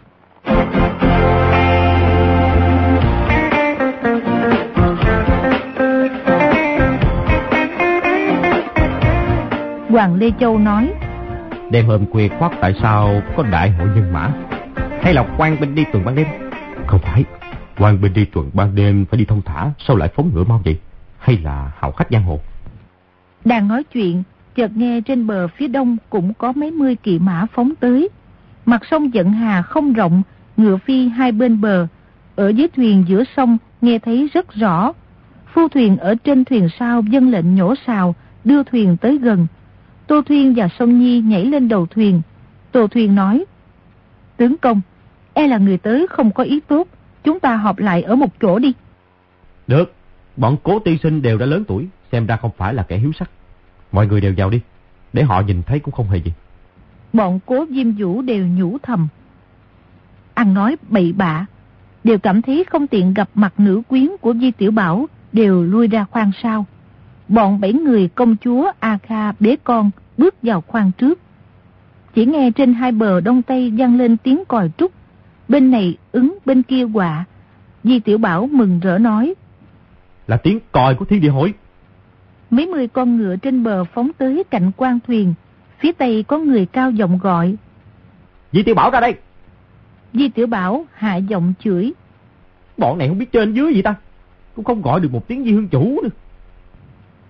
Hoàng Lê Châu nói: Đêm hôm khuya khoắt tại sao có đại hội nhân mã? Hay là quan binh đi tuần ban đêm? Không phải, quan binh đi tuần ban đêm phải đi thông thả, sao lại phóng ngựa mau vậy? Hay là hào khách giang hồ? Đang nói chuyện, chợt nghe trên bờ phía đông cũng có mấy mươi kỵ mã phóng tới. Mặt sông Dận Hà không rộng, ngựa phi hai bên bờ. Ở dưới thuyền giữa sông nghe thấy rất rõ. Phu thuyền ở trên thuyền sau vâng lệnh nhổ sào, đưa thuyền tới gần. Tô Thuyên và Sông Nhi nhảy lên đầu thuyền. Tô Thuyên nói: Tướng công, e là người tới không có ý tốt, chúng ta họp lại ở một chỗ đi. Được, bọn Cố tiên sinh đều đã lớn tuổi, xem ra không phải là kẻ hiếu sắc. Mọi người đều vào đi, để họ nhìn thấy cũng không hề gì. Bọn Cố Diêm Vũ đều nhủ thầm, ăn nói bậy bạ, đều cảm thấy không tiện gặp mặt nữ quyến của Di Tiểu Bảo, đều lui ra khoang sau. Bọn bảy người công chúa A Kha bế con bước vào khoang trước. Chỉ nghe trên hai bờ đông tây vang lên tiếng còi trúc, bên này ứng bên kia quạ. Di Tiểu Bảo mừng rỡ nói: Là tiếng còi của Thiên Địa Hội. Mấy mươi con ngựa trên bờ phóng tới cạnh quan thuyền. Phía tây có người cao giọng gọi: Di Tiểu Bảo ra đây. Di Tiểu Bảo hạ giọng chửi: Bọn này không biết trên dưới gì ta, cũng không gọi được một tiếng Di hương chủ nữa.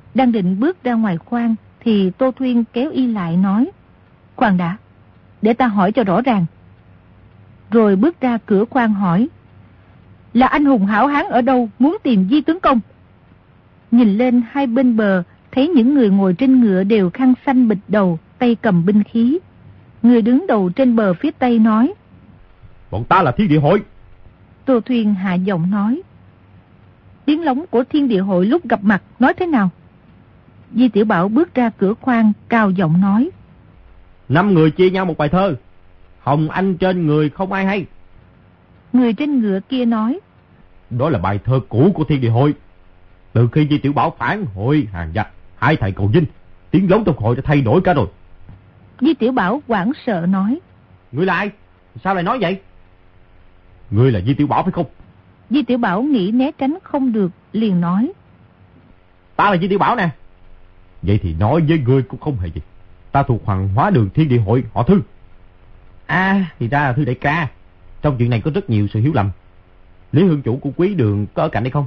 Đang định bước ra ngoài khoang thì Tô Thuyên kéo y lại nói: Khoan đã, để ta hỏi cho rõ ràng. Rồi bước ra cửa khoang hỏi: Là anh hùng hảo hán ở đâu muốn tìm Di tướng công? Nhìn lên hai bên bờ, thấy những người ngồi trên ngựa đều khăn xanh bịt đầu, tay cầm binh khí. Người đứng đầu trên bờ phía tây nói: Bọn ta là Thiên Địa Hội. Tô Thuyên hạ giọng nói: Tiếng lóng của Thiên Địa Hội lúc gặp mặt nói thế nào? Di Tiểu Bảo bước ra cửa khoang, cao giọng nói: Năm người chia nhau một bài thơ, hồng anh trên người không ai hay. Người trên ngựa kia nói: Đó là bài thơ cũ của Thiên Địa Hội. Từ khi Di Tiểu Bảo phản hội hàng giặc, hai thầy cầu dinh, tiếng lóng trong hội đã thay đổi cả rồi. Di Tiểu Bảo hoảng sợ nói: Ngươi là ai? Sao lại nói vậy? Ngươi là Di Tiểu Bảo phải không? Di Tiểu Bảo nghĩ né tránh không được, liền nói: Ta là Di Tiểu Bảo nè. Vậy thì nói với ngươi cũng không hề gì. Ta thuộc Hoàng Hóa Đường Thiên Địa Hội họ Thư. À, thì ra là Thư đại ca. Trong chuyện này có rất nhiều sự hiểu lầm. Lý Hương Chủ của Quý Đường có ở cạnh đây không?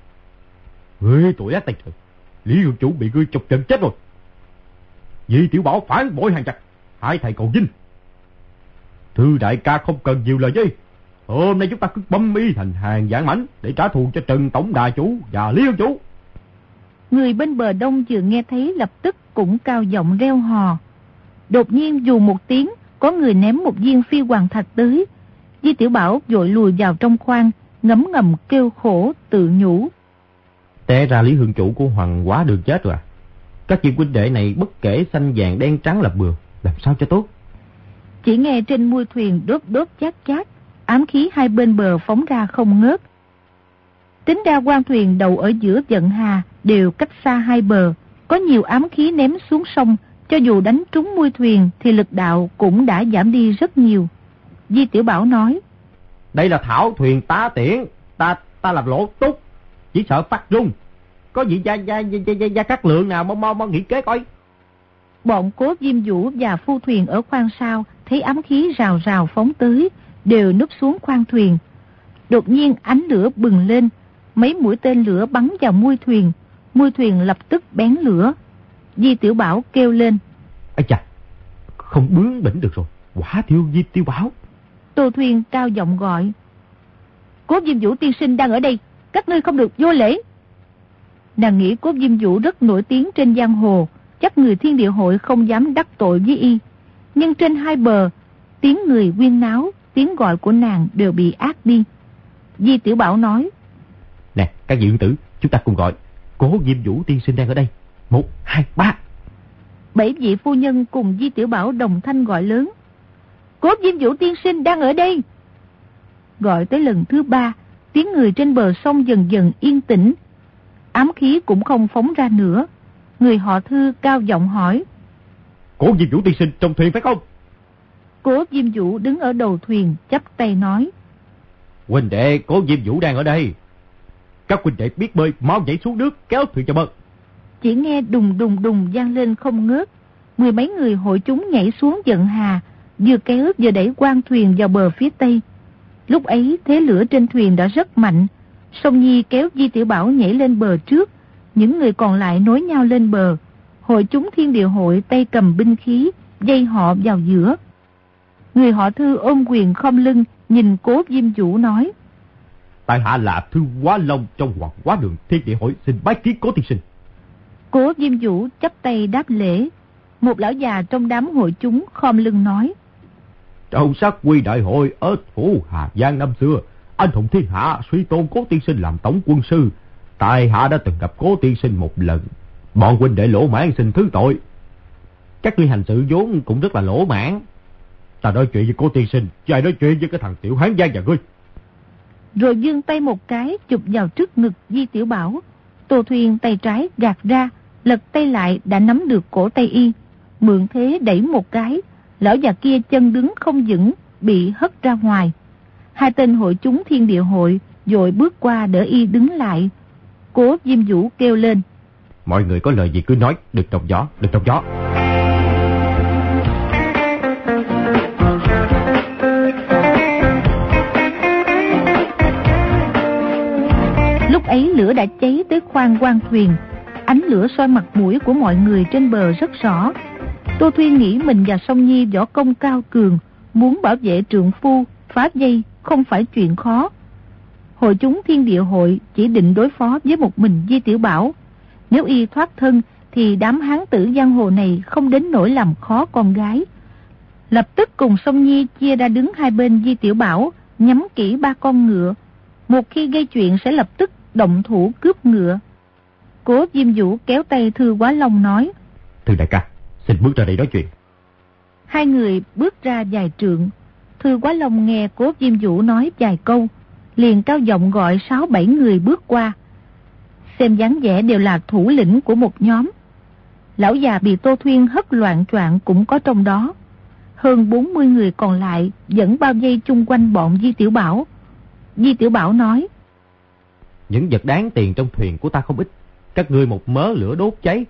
Ngươi tội ác tay trời. Lý Hương Chủ bị ngươi chọc trận chết rồi. Di Tiểu Bảo phản bội hàng giặc, hai thầy cầu dinh. Thư đại ca không cần nhiều lời với. Hôm nay chúng ta cứ băm y thành hàng vạn mảnh để trả thù cho Trần Tổng Đà Chủ và Lý Hương Chủ. Người bên bờ đông vừa nghe thấy lập tức cũng cao giọng reo hò. Đột nhiên dù một tiếng, có người ném một viên phi hoàng thạch tới. Di Tiểu Bảo vội lùi vào trong khoang, ngấm ngầm kêu khổ tự nhủ: Té ra Lý Hương Chủ của Hoàng Hóa Đường chết rồi à? Các vị huynh đệ này bất kể xanh vàng đen trắng là bừa, làm sao cho tốt? Chỉ nghe trên mui thuyền đốt đốt chát chát, ám khí hai bên bờ phóng ra không ngớt. Tính ra quan thuyền đầu ở giữa Vận Hà đều cách xa hai bờ, có nhiều ám khí ném xuống sông, cho dù đánh trúng mui thuyền thì lực đạo cũng đã giảm đi rất nhiều. Di Tiểu Bảo nói: Đây là thảo thuyền tá tiễn, ta ta làm lỗ túc, chỉ sợ phát rung. Có vị gia gia gia gia, gia Cát Lượng nào mau mau mau nghĩ kế coi. Bọn Cố Diêm Vũ và phu thuyền ở khoang sau thấy ám khí rào rào phóng tới, đều núp xuống khoang thuyền. Đột nhiên ánh lửa bừng lên, mấy mũi tên lửa bắn vào mui thuyền, mui thuyền lập tức bén lửa. Di Tiểu Bảo kêu lên: Ây chà, không bướng bỉnh được rồi, quả thiêu Di Tiểu Bảo. Tô Thuyền cao giọng gọi: Cố Diêm Vũ tiên sinh đang ở đây, các ngươi không được vô lễ. Nàng nghĩ Cố Diêm Vũ rất nổi tiếng trên giang hồ, chắc người Thiên Địa Hội không dám đắc tội với y. Nhưng trên hai bờ, tiếng người huyên náo, tiếng gọi của nàng đều bị át đi. Di Tiểu Bảo nói: Nè, các vị tử, chúng ta cùng gọi. Cố Diêm Vũ tiên sinh đang ở đây. Một, hai, ba. Bảy vị phu nhân cùng Di Tiểu Bảo đồng thanh gọi lớn: Cố Diêm Vũ tiên sinh đang ở đây. Gọi tới lần thứ ba, tiếng người trên bờ sông dần dần yên tĩnh, ám khí cũng không phóng ra nữa. Người họ Thư cao giọng hỏi: Cố Diêm Vũ tiên sinh trong thuyền phải không? Cố Diêm Vũ đứng ở đầu thuyền chắp tay nói: Huynh đệ Cố Diêm Vũ đang ở đây. Các huynh đệ biết bơi mau nhảy xuống nước kéo thuyền cho bờ. Chỉ nghe đùng đùng đùng vang lên không ngớt. Mười mấy người hội chúng nhảy xuống Vận Hà, vừa kéo vừa đẩy quan thuyền vào bờ phía tây. Lúc ấy thế lửa trên thuyền đã rất mạnh. Song Nhi kéo Di Tiểu Bảo nhảy lên bờ trước, những người còn lại nối nhau lên bờ. Hội chúng Thiên Địa Hội tay cầm binh khí, dây họ vào giữa. Người họ Thư ôm quyền khom lưng, nhìn Cố Diêm Vũ nói: Tại hạ là Thư Hóa Long trong Hoàng Hóa Đường Thiên Địa Hội, xin bái kiến Cố tiên sinh. Cố Diêm Vũ chắp tay đáp lễ. Một lão già trong đám hội chúng khom lưng nói: Trong sát quy đại hội ở phủ Hà Giang năm xưa, anh hùng thiên hạ suy tôn Cố tiên sinh làm tổng quân sư. Tại hạ đã từng gặp Cố tiên sinh một lần. Bọn huynh đệ lỗ mãn xin thứ tội. Các ngươi hành sự vốn cũng rất là lỗ mãn. Ta nói chuyện với Cố tiên sinh, chứ ai nói chuyện với cái thằng tiểu hán gian nhà ngươi. Rồi giương tay một cái chụp vào trước ngực Di Tiểu Bảo. Tô Thuyền tay trái gạt ra, lật tay lại đã nắm được cổ tay y, mượn thế đẩy một cái, lão già kia chân đứng không vững, bị hất ra ngoài. Hai tên hội chúng Thiên Địa Hội vội bước qua đỡ y đứng lại. Cố Diêm Vũ kêu lên: Mọi người có lời gì cứ nói, đừng trong gió, đừng trong gió. Lúc ấy lửa đã cháy tới khoang quan thuyền, Ánh lửa soi mặt mũi của mọi người trên bờ rất rõ. Tô Thuyên nghĩ mình và Song Nhi võ công cao cường, muốn bảo vệ trượng phu, phá dây không phải chuyện khó. Hội chúng Thiên Địa Hội chỉ định đối phó với một mình Di Tiểu Bảo. Nếu y thoát thân thì đám hán tử giang hồ này không đến nỗi làm khó con gái. Lập tức cùng Song Nhi chia ra đứng hai bên Di Tiểu Bảo, nhắm kỹ ba con ngựa. Một khi gây chuyện sẽ lập tức động thủ cướp ngựa. Cố Diêm Vũ kéo tay Thư Quá Long nói: Thư đại ca, xin bước ra đây nói chuyện. Hai người bước ra vài trượng. Thư Quá Long nghe Cố Diêm Vũ nói vài câu, liền cao giọng gọi sáu bảy người bước qua. Xem dáng vẻ đều là thủ lĩnh của một nhóm. Lão già bị Tô Thuyên hất loạn choạng cũng có trong đó. Hơn bốn mươi người còn lại vẫn bao vây chung quanh bọn Di Tiểu Bảo. Di Tiểu Bảo nói: Những vật đáng tiền trong thuyền của ta không ít, các ngươi một mớ lửa đốt cháy.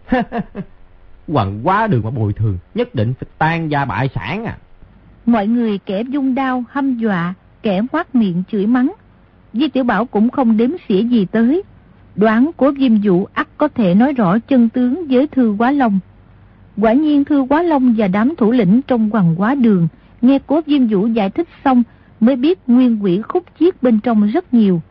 Hoàng quá đường mà bồi thường, nhất định phải tan gia bại sản à. Mọi người kẻ dung đao hăm dọa, kẻ ngoác miệng chửi mắng. Di Tiểu Bảo cũng không đếm xỉa gì tới. Đoán của Diêm Vũ ắt có thể nói rõ chân tướng với Thư Quá Long. Quả nhiên Thư Quá Long và đám thủ lĩnh trong Hoàng Quá Đường nghe Cố Diêm Vũ giải thích xong mới biết nguyên quỷ khúc chiết bên trong rất nhiều.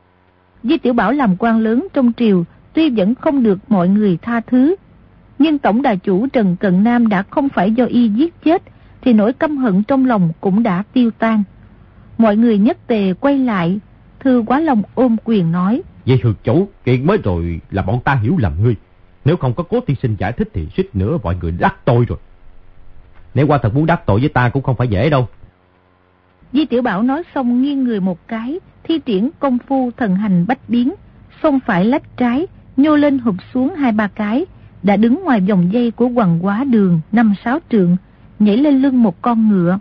Di Tiểu Bảo làm quan lớn trong triều, tuy vẫn không được mọi người tha thứ, nhưng tổng đà chủ Trần Cận Nam đã không phải do y giết chết, thì nỗi căm hận trong lòng cũng đã tiêu tan. Mọi người nhất tề quay lại. Thư Quá Long ôm quyền nói: Vậy hương chủ, chuyện mới rồi là bọn ta hiểu lầm ngươi. Nếu không có Cố tiên sinh giải thích thì suýt nữa mọi người đắc tội rồi. Nếu qua thật muốn đắc tội với ta cũng không phải dễ đâu. Di Tiểu Bảo nói xong nghiêng người một cái, thi triển công phu thần hành bách biến, xông phải lách trái, nhô lên hụp xuống hai ba cái, đã đứng ngoài vòng dây của Hoàng Quá Đường năm sáu trượng, nhảy lên lưng một con ngựa.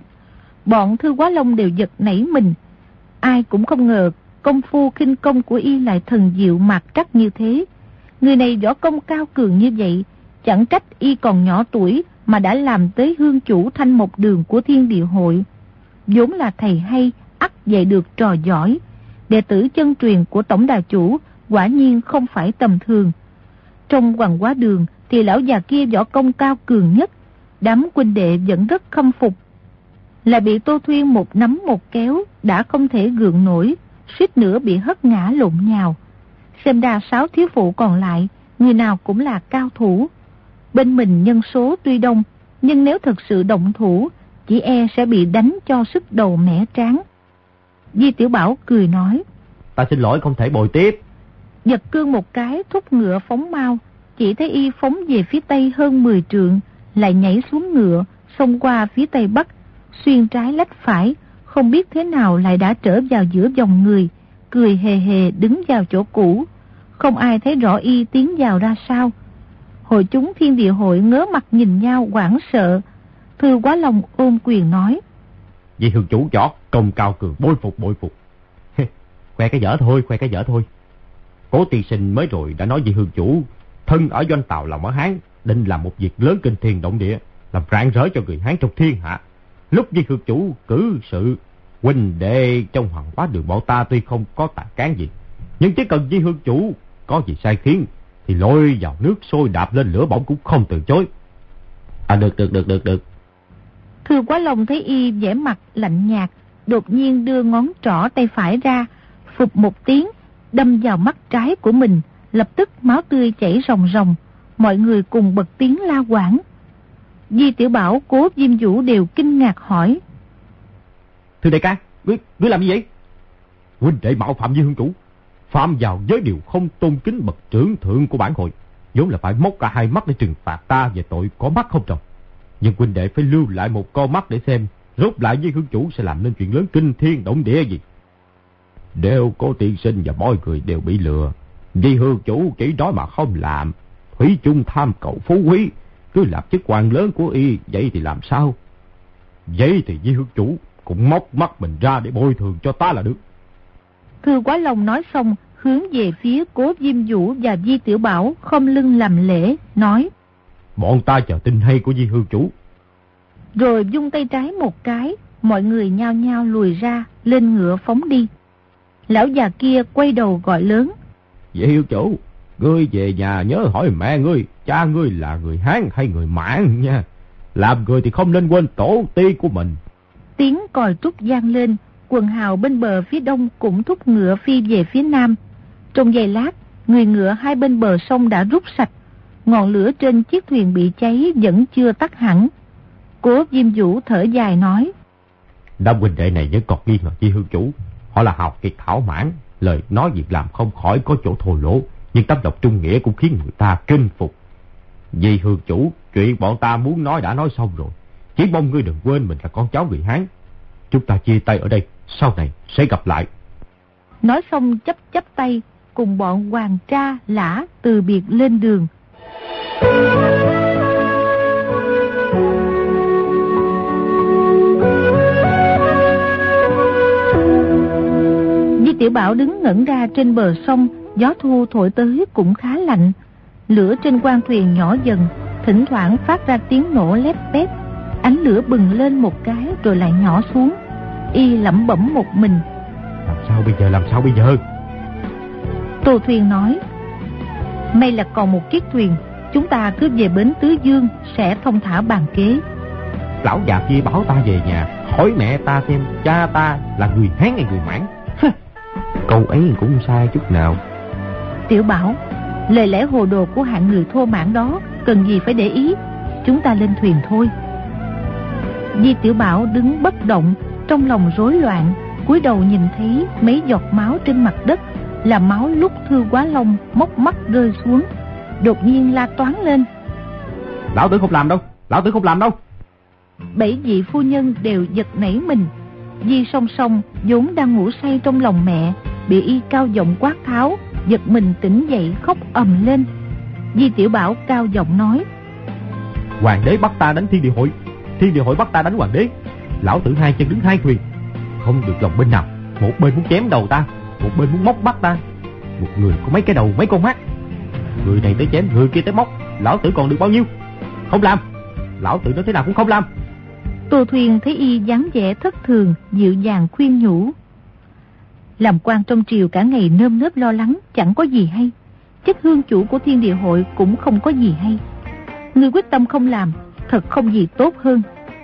Bọn Thư Quá Long đều giật nảy mình. Ai cũng không ngờ công phu khinh công của y lại thần diệu mạt trắc như thế. Người này võ công cao cường như vậy, chẳng trách y còn nhỏ tuổi mà đã làm tới hương chủ Thanh Mộc Đường của Thiên Địa Hội. Vốn là thầy hay, ắt dạy được trò giỏi. Đệ tử chân truyền của tổng đà chủ quả nhiên không phải tầm thường. Trong Hoàng Quá Đường thì lão già kia võ công cao cường nhất, đám huynh đệ vẫn rất khâm phục. Lại bị Tô Thuyên một nắm một kéo đã không thể gượng nổi, suýt nữa bị hất ngã lộn nhào. Xem ra sáu thiếu phụ còn lại, người nào cũng là cao thủ. Bên mình nhân số tuy đông, nhưng nếu thực sự động thủ, chỉ e sẽ bị đánh cho sức đầu mẻ trán. Di Tiểu Bảo cười nói: Ta xin lỗi không thể bồi tiếp. Giật cương một cái thúc ngựa phóng mau, chỉ thấy y phóng về phía tây hơn mười trượng, lại nhảy xuống ngựa, xông qua phía tây bắc, xuyên trái lách phải, không biết thế nào lại đã trở vào giữa dòng người, cười hề hề đứng vào chỗ cũ. Không ai thấy rõ y tiến vào ra sao. Hội chúng Thiên Địa Hội ngớ mặt nhìn nhau hoảng sợ. Thư Quá Long ôm quyền nói: Vì hương chủ võ công cao cường, bội phục bội phục. Khoe cái dở thôi, khoe cái dở thôi. Cố tiên sinh mới rồi đã nói với hương chủ, thân ở doanh Tào lòng ở Hán, định làm một việc lớn kinh thiên động địa, làm rạng rỡ cho người Hán trong thiên hạ. Lúc với hương chủ cử sự, huynh đệ trong Hoàng Quá Đường bọn ta tuy không có tài cán gì, nhưng chỉ cần với hương chủ có gì sai khiến thì lôi vào nước sôi đạp lên lửa bỏng cũng không từ chối. À được được được được được. Thư Quá Long thấy y vẻ mặt lạnh nhạt, đột nhiên đưa ngón trỏ tay phải ra, phụp một tiếng đâm vào mắt trái của mình, lập tức máu tươi chảy ròng ròng. Mọi người cùng bật tiếng la hoảng. Di Tiểu Bảo, Cố Diêm Vũ đều kinh ngạc hỏi: Thưa đại ca, ngươi, ngươi làm gì vậy? Huynh đệ mạo phạm với hương chủ, phạm vào giới điều không tôn kính bậc trưởng thượng của bản hội, vốn là phải móc cả hai mắt để trừng phạt ta về tội có mắt không trồng. Nhưng huynh đệ phải lưu lại một con mắt để xem rốt lại với hương chủ sẽ làm nên chuyện lớn kinh thiên động địa gì. Đều có tiên sinh và mọi người đều bị lừa, vì hương chủ chỉ nói mà không làm, thủy chung tham cầu phú quý, cứ làm chức quan lớn của y, vậy thì làm sao? Vậy thì với hương chủ cũng móc mắt mình ra để bồi thường cho ta là được. Thư Quá Long nói xong, hướng về phía Cố Diêm Vũ và Di Tiểu Bảo khom lưng làm lễ, nói: Bọn ta chờ tin hay của Di hương chủ. Rồi vung tay trái một cái, mọi người nhao nhao lùi ra, lên ngựa phóng đi. Lão già kia quay đầu gọi lớn: Di hương chủ, Ngươi về nhà nhớ hỏi mẹ ngươi, cha ngươi là người Hán hay người Mãn nha. Làm người thì không nên quên tổ tiên của mình. Tiếng còi trúc vang lên, quần hào bên bờ phía đông cũng thúc ngựa phi về phía nam. Trong giây lát, người ngựa hai bên bờ sông đã rút sạch. Ngọn lửa trên chiếc thuyền bị cháy vẫn chưa tắt hẳn. Cố Diêm Vũ thở dài nói: Đám huynh đệ này vẫn còn nghi ngờ Di Hương chủ. Họ là hào kiệt thảo mãn, lời nói việc làm không khỏi có chỗ thô lỗ, nhưng tấm lòng trung nghĩa cũng khiến người ta kinh phục. Di Hương chủ, chuyện bọn ta muốn nói đã nói xong rồi, chỉ mong ngươi đừng quên mình là con cháu người Hán. Chúng ta chia tay ở đây, sau này sẽ gặp lại. Nói xong chấp chấp tay, cùng bọn Hoàng Tra, Lã từ biệt lên đường. Di Tiểu Bảo đứng ngẩn ra trên bờ sông, gió thu thổi tới cũng khá lạnh. Lửa trên quan thuyền nhỏ dần, thỉnh thoảng phát ra tiếng nổ lép bép. Ánh lửa bừng lên một cái rồi lại nhỏ xuống. Y lẩm bẩm một mình: Làm sao bây giờ, làm sao bây giờ? Tô Thuyền nói: May là còn một chiếc thuyền, chúng ta cứ về bến Tứ Dương sẽ thông thả bàn kế. Lão già kia báo ta về nhà, hỏi mẹ ta xem cha ta là người Hán hay người Mãn. Câu ấy cũng không sai chút nào. Tiểu Bảo, lời lẽ hồ đồ của hạng người thô mãn đó cần gì phải để ý. Chúng ta lên thuyền thôi. Di Tiểu Bảo đứng bất động, trong lòng rối loạn, cúi đầu nhìn thấy mấy giọt máu trên mặt đất, là máu lúc Thư Quá Long móc mắt rơi xuống. Đột nhiên la toán lên: Lão tử không làm đâu, lão tử không làm đâu. Bảy vị phu nhân đều giật nảy mình. Di Song Song vốn đang ngủ say trong lòng mẹ, bị y cao giọng quát tháo, giật mình tỉnh dậy khóc ầm lên. Di Tiểu Bảo cao giọng nói: Hoàng đế bắt ta đánh Thiên Địa Hội, Thiên Địa Hội bắt ta đánh hoàng đế. Lão tử hai chân đứng hai thuyền, không được lòng bên nào. Một bên muốn chém đầu ta, một bên muốn móc mắt ta. Một người có mấy cái đầu mấy con mắt, người này tới chém, người kia tới móc. Lão tử còn được bao nhiêu? Không làm. Lão tử nói thế nào cũng không làm. Tô Thuyền thấy y dáng vẻ thất thường, dịu dàng khuyên nhủ: Làm quan trong triều cả ngày nơm nớp lo lắng chẳng có gì hay. Chức hương chủ của Thiên Địa Hội cũng không có gì hay. Người quyết tâm không làm, thật không gì tốt hơn.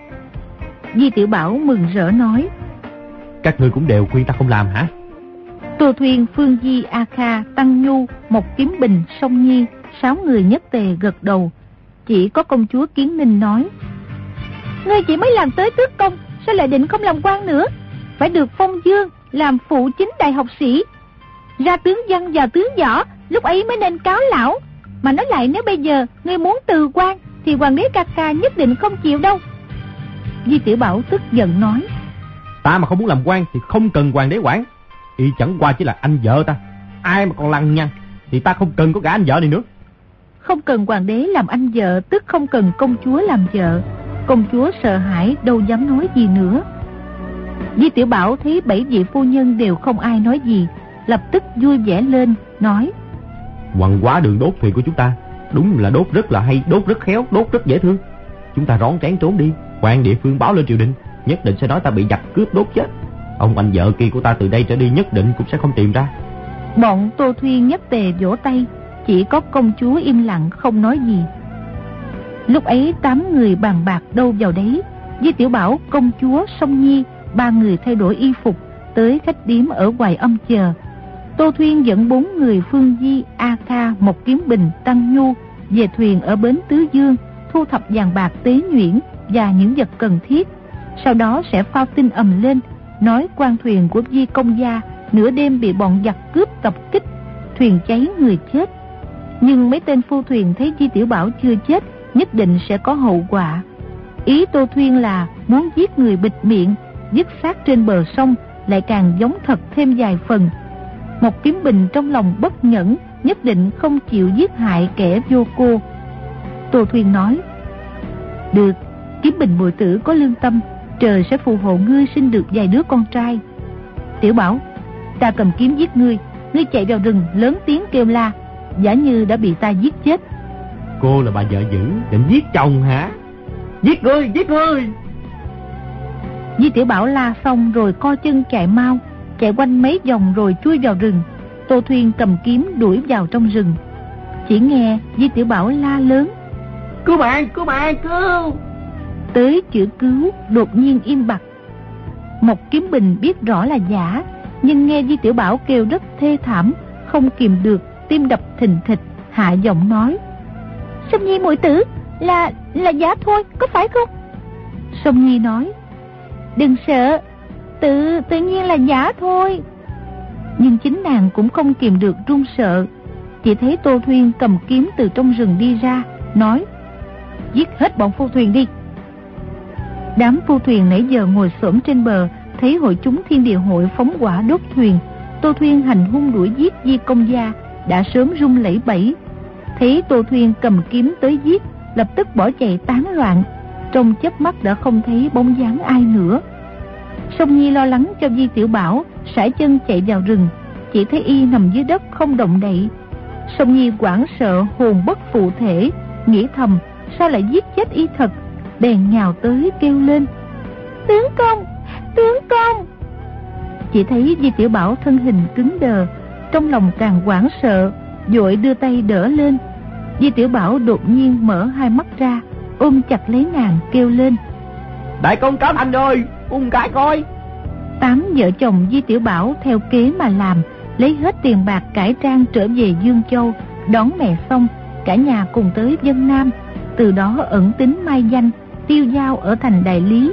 Di Tiểu Bảo mừng rỡ nói: Các người cũng đều khuyên ta không làm hả? Tô Thuyền, Phương Di, A Kha, Tăng Nhu, Mộc Kiếm Bình, Song Nhi, sáu người nhất tề gật đầu. Chỉ có công chúa Kiến Ninh nói: Ngươi chỉ mới làm tới tước công, sao lại định không làm quan nữa? Phải được phong dương, làm phụ chính đại học sĩ, ra tướng văn vào tướng võ, lúc ấy mới nên cáo lão. Mà nói lại, nếu bây giờ ngươi muốn từ quan thì hoàng đế ca ca nhất định không chịu đâu. Di Tiểu Bảo tức giận nói: Ta mà không muốn làm quan thì không cần hoàng đế quản. Y chẳng qua chỉ là anh vợ ta, ai mà còn lằng nhằng thì ta không cần có cả anh vợ này nữa. Không cần hoàng đế làm anh vợ, tức không cần công chúa làm vợ. Công chúa sợ hãi đâu dám nói gì nữa. Di Tiểu Bảo thấy bảy vị phu nhân đều không ai nói gì, lập tức vui vẻ lên, nói: Hoàng quá đường đốt thuyền của chúng ta, đúng là đốt rất là hay, đốt rất khéo, đốt rất dễ thương. Chúng ta rón rén trốn đi, quan địa phương báo lên triều đình, nhất định sẽ nói ta bị giặc cướp đốt chết. Ông anh vợ kia của ta từ đây trở đi nhất định cũng sẽ không tìm ra. Bọn Tô Thuyên nhất tề vỗ tay, chỉ có công chúa im lặng không nói gì. Lúc ấy tám người bàn bạc đâu vào đấy. Di Tiểu Bảo, công chúa, Song Nhi, ba người thay đổi y phục tới khách điếm ở Hoài Âm chờ. Tô Thuyên dẫn bốn người Phương Di, A Kha, Mộc Kiếm Bình, Tăng Nhu về thuyền ở bến Tứ Dương, thu thập vàng bạc tế nhuyễn và những vật cần thiết. Sau đó sẽ phao tin ầm lên, nói quan thuyền của Di công gia nửa đêm bị bọn giặc cướp tập kích, thuyền cháy người chết. Nhưng mấy tên phu thuyền thấy Di Tiểu Bảo chưa chết, nhất định sẽ có hậu quả. Ý Tô Thuyên là muốn giết người bịt miệng, dứt xác trên bờ sông, lại càng giống thật thêm vài phần. Mộc Kiếm Bình trong lòng bất nhẫn, nhất định không chịu giết hại kẻ vô cô. Tô Thuyên nói: Được, Kiếm Bình muội tử có lương tâm, trời sẽ phù hộ ngươi sinh được vài đứa con trai. Tiểu Bảo, ta cầm kiếm giết ngươi, ngươi chạy vào rừng lớn tiếng kêu la, giả như đã bị ta giết chết. Cô là bà vợ dữ, định giết chồng hả? Giết ngươi, giết ngươi! Di Tiểu Bảo la xong rồi co chân chạy mau, chạy quanh mấy vòng rồi chui vào rừng. Tô Thuyên cầm kiếm đuổi vào trong rừng. Chỉ nghe Di Tiểu Bảo la lớn: Cứu mạng, cứu mạng, cứu! Tới chữ cứu đột nhiên im bặt. Một Kiếm Bình biết rõ là giả, nhưng nghe Di Tiểu Bảo kêu rất thê thảm, không kìm được, tim đập thình thịch, hạ giọng nói: Sông Nhi muội tử, là là giả thôi, có phải không? Sông Nhi nói: Đừng sợ, tự tự nhiên là giả thôi. Nhưng chính nàng cũng không kìm được run sợ. Chỉ thấy Tô Thuyên cầm kiếm từ trong rừng đi ra, nói: Giết hết bọn phu thuyền đi. Đám phu thuyền nãy giờ ngồi xổm trên bờ, thấy hội chúng Thiên Địa Hội phóng hỏa đốt thuyền. Tô Thuyên hành hung đuổi giết Di Công Gia, đã sớm run lẩy bẩy. Thấy Tô Thuyên cầm kiếm tới giết, lập tức bỏ chạy tán loạn. Trong chớp mắt đã không thấy bóng dáng ai nữa. Song Nhi lo lắng cho Di Tiểu Bảo, sải chân chạy vào rừng, chỉ thấy y nằm dưới đất không động đậy. Song Nhi hoảng sợ hồn bất phụ thể, nghĩ thầm sao lại giết chết y thật, bèn nhào tới kêu lên: Tướng công, tướng công! Chỉ thấy Di Tiểu Bảo thân hình cứng đờ, trong lòng càng hoảng sợ, vội đưa tay đỡ lên. Di Tiểu Bảo đột nhiên mở hai mắt ra, ôm chặt lấy nàng kêu lên: Đại công cáo thành rồi, ung cái coi! Tám vợ chồng Di Tiểu Bảo theo kế mà làm, lấy hết tiền bạc cải trang trở về Dương Châu, đón mẹ xong, cả nhà cùng tới Vân Nam, từ đó ẩn tính mai danh, tiêu dao ở thành Đại Lý.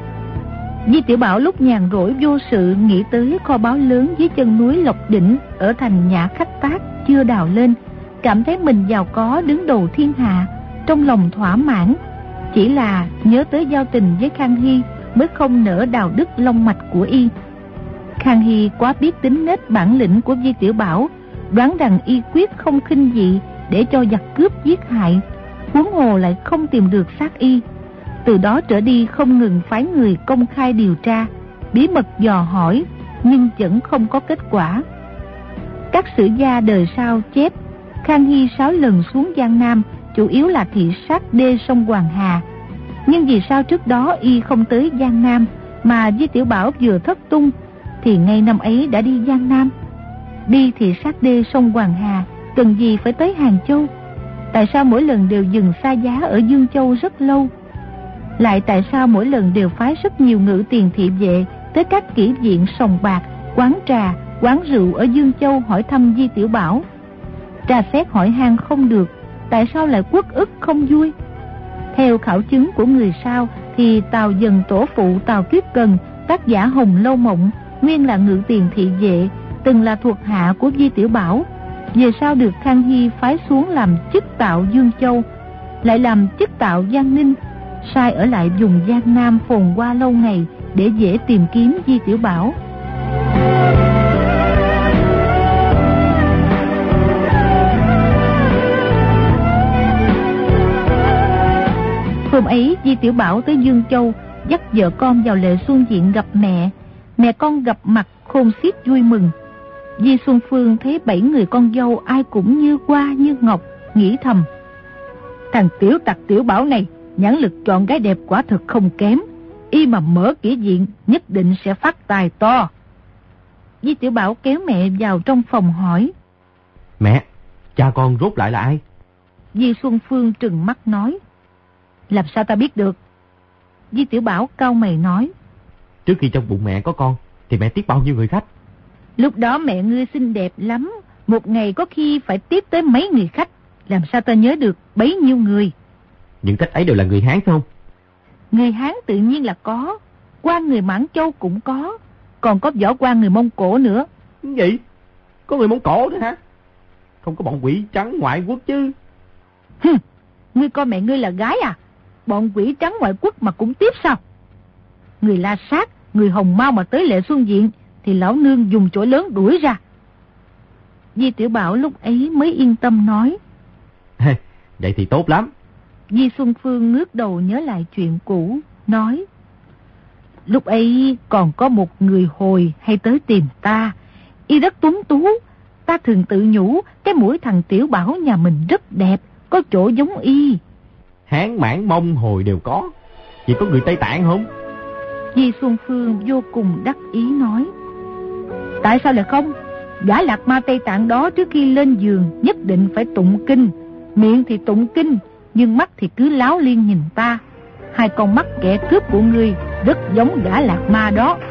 Di Tiểu Bảo lúc nhàn rỗi vô sự nghĩ tới kho báu lớn dưới chân núi Lộc Đỉnh ở thành Nhã Khách Tác chưa đào lên, cảm thấy mình giàu có đứng đầu thiên hạ, trong lòng thỏa mãn. Chỉ là nhớ tới giao tình với Khang Hy mới không nỡ đào đứt long mạch của y. Khang Hy quá biết tính nết bản lĩnh của Di Tiểu Bảo, đoán rằng y quyết không khinh dị để cho giặc cướp giết hại, huống hồ lại không tìm được xác y. Từ đó trở đi không ngừng phái người công khai điều tra, bí mật dò hỏi, nhưng vẫn không có kết quả. Các sử gia đời sau chép Khang Hy sáu lần xuống Giang Nam chủ yếu là thị sát đê sông Hoàng Hà. Nhưng vì sao trước đó y không tới Giang Nam, mà Di Tiểu Bảo vừa thất tung thì ngay năm ấy đã đi Giang Nam? Đi thị sát đê sông Hoàng Hà cần gì phải tới Hàng Châu? Tại sao mỗi lần đều dừng xa giá ở Dương Châu rất lâu? Lại tại sao mỗi lần đều phái rất nhiều ngự tiền thị vệ tới các kỹ viện sòng bạc, quán trà, quán rượu ở Dương Châu hỏi thăm Di Tiểu Bảo? Trà xét hỏi han không được, tại sao lại uất ức không vui? Theo khảo chứng của người sau thì Tào Dần tổ phụ Tào Tuyết Cần, tác giả Hồng Lâu Mộng, nguyên là ngự tiền thị vệ, từng là thuộc hạ của Di Tiểu Bảo, về sau được Khang Hy phái xuống làm chức tạo Dương Châu, lại làm chức tạo Giang Ninh, sai ở lại vùng Giang Nam phồn hoa lâu ngày để dễ tìm kiếm Di Tiểu Bảo. Hôm ấy Di Tiểu Bảo tới Dương Châu, dắt vợ con vào Lệ Xuân Viện gặp mẹ. Mẹ con gặp mặt khôn xiết vui mừng. Di Xuân Phương thấy bảy người con dâu ai cũng như hoa như ngọc, nghĩ thầm: Thằng tiểu tặc Tiểu Bảo này nhãn lực chọn gái đẹp quả thực không kém, y mà mở kỹ viện nhất định sẽ phát tài to. Di Tiểu Bảo kéo mẹ vào trong phòng hỏi: Mẹ, cha con rốt lại là ai? Di Xuân Phương trừng mắt nói: Làm sao ta biết được? Di Tiểu Bảo cau mày nói: Trước khi trong bụng mẹ có con thì mẹ tiếp bao nhiêu người khách? Lúc đó mẹ ngươi xinh đẹp lắm, một ngày có khi phải tiếp tới mấy người khách, làm sao ta nhớ được bấy nhiêu người? Những khách ấy đều là người Hán phải không? Người Hán tự nhiên là có, quan người Mãn Châu cũng có, còn có võ quan người Mông Cổ nữa. Cái gì? Có người Mông Cổ nữa hả? Không có bọn quỷ trắng ngoại quốc chứ? Hừ, ngươi coi mẹ ngươi là gái à? Bọn quỷ trắng ngoại quốc mà cũng tiếp sao? Người La Sát, người Hồng Mao mà tới Lệ Xuân Viện thì lão nương dùng chổi lớn đuổi ra. Di Tiểu Bảo lúc ấy mới yên tâm nói: Vậy thì tốt lắm. Di Xuân Phương ngước đầu nhớ lại chuyện cũ, nói: Lúc ấy còn có một người Hồi hay tới tìm ta, y rất tuấn tú. Ta thường tự nhủ cái mũi thằng Tiểu Bảo nhà mình rất đẹp, có chỗ giống y. Hán, Mãn, Mông, Hồi đều có, chỉ có người Tây Tạng không? Di Xuân Phương vô cùng đắc ý nói: Tại sao lại không? Gã lạc ma Tây Tạng đó trước khi lên giường nhất định phải tụng kinh. Miệng thì tụng kinh, nhưng mắt thì cứ láo liên nhìn ta. Hai con mắt kẻ cướp của ngươi rất giống gã lạc ma đó.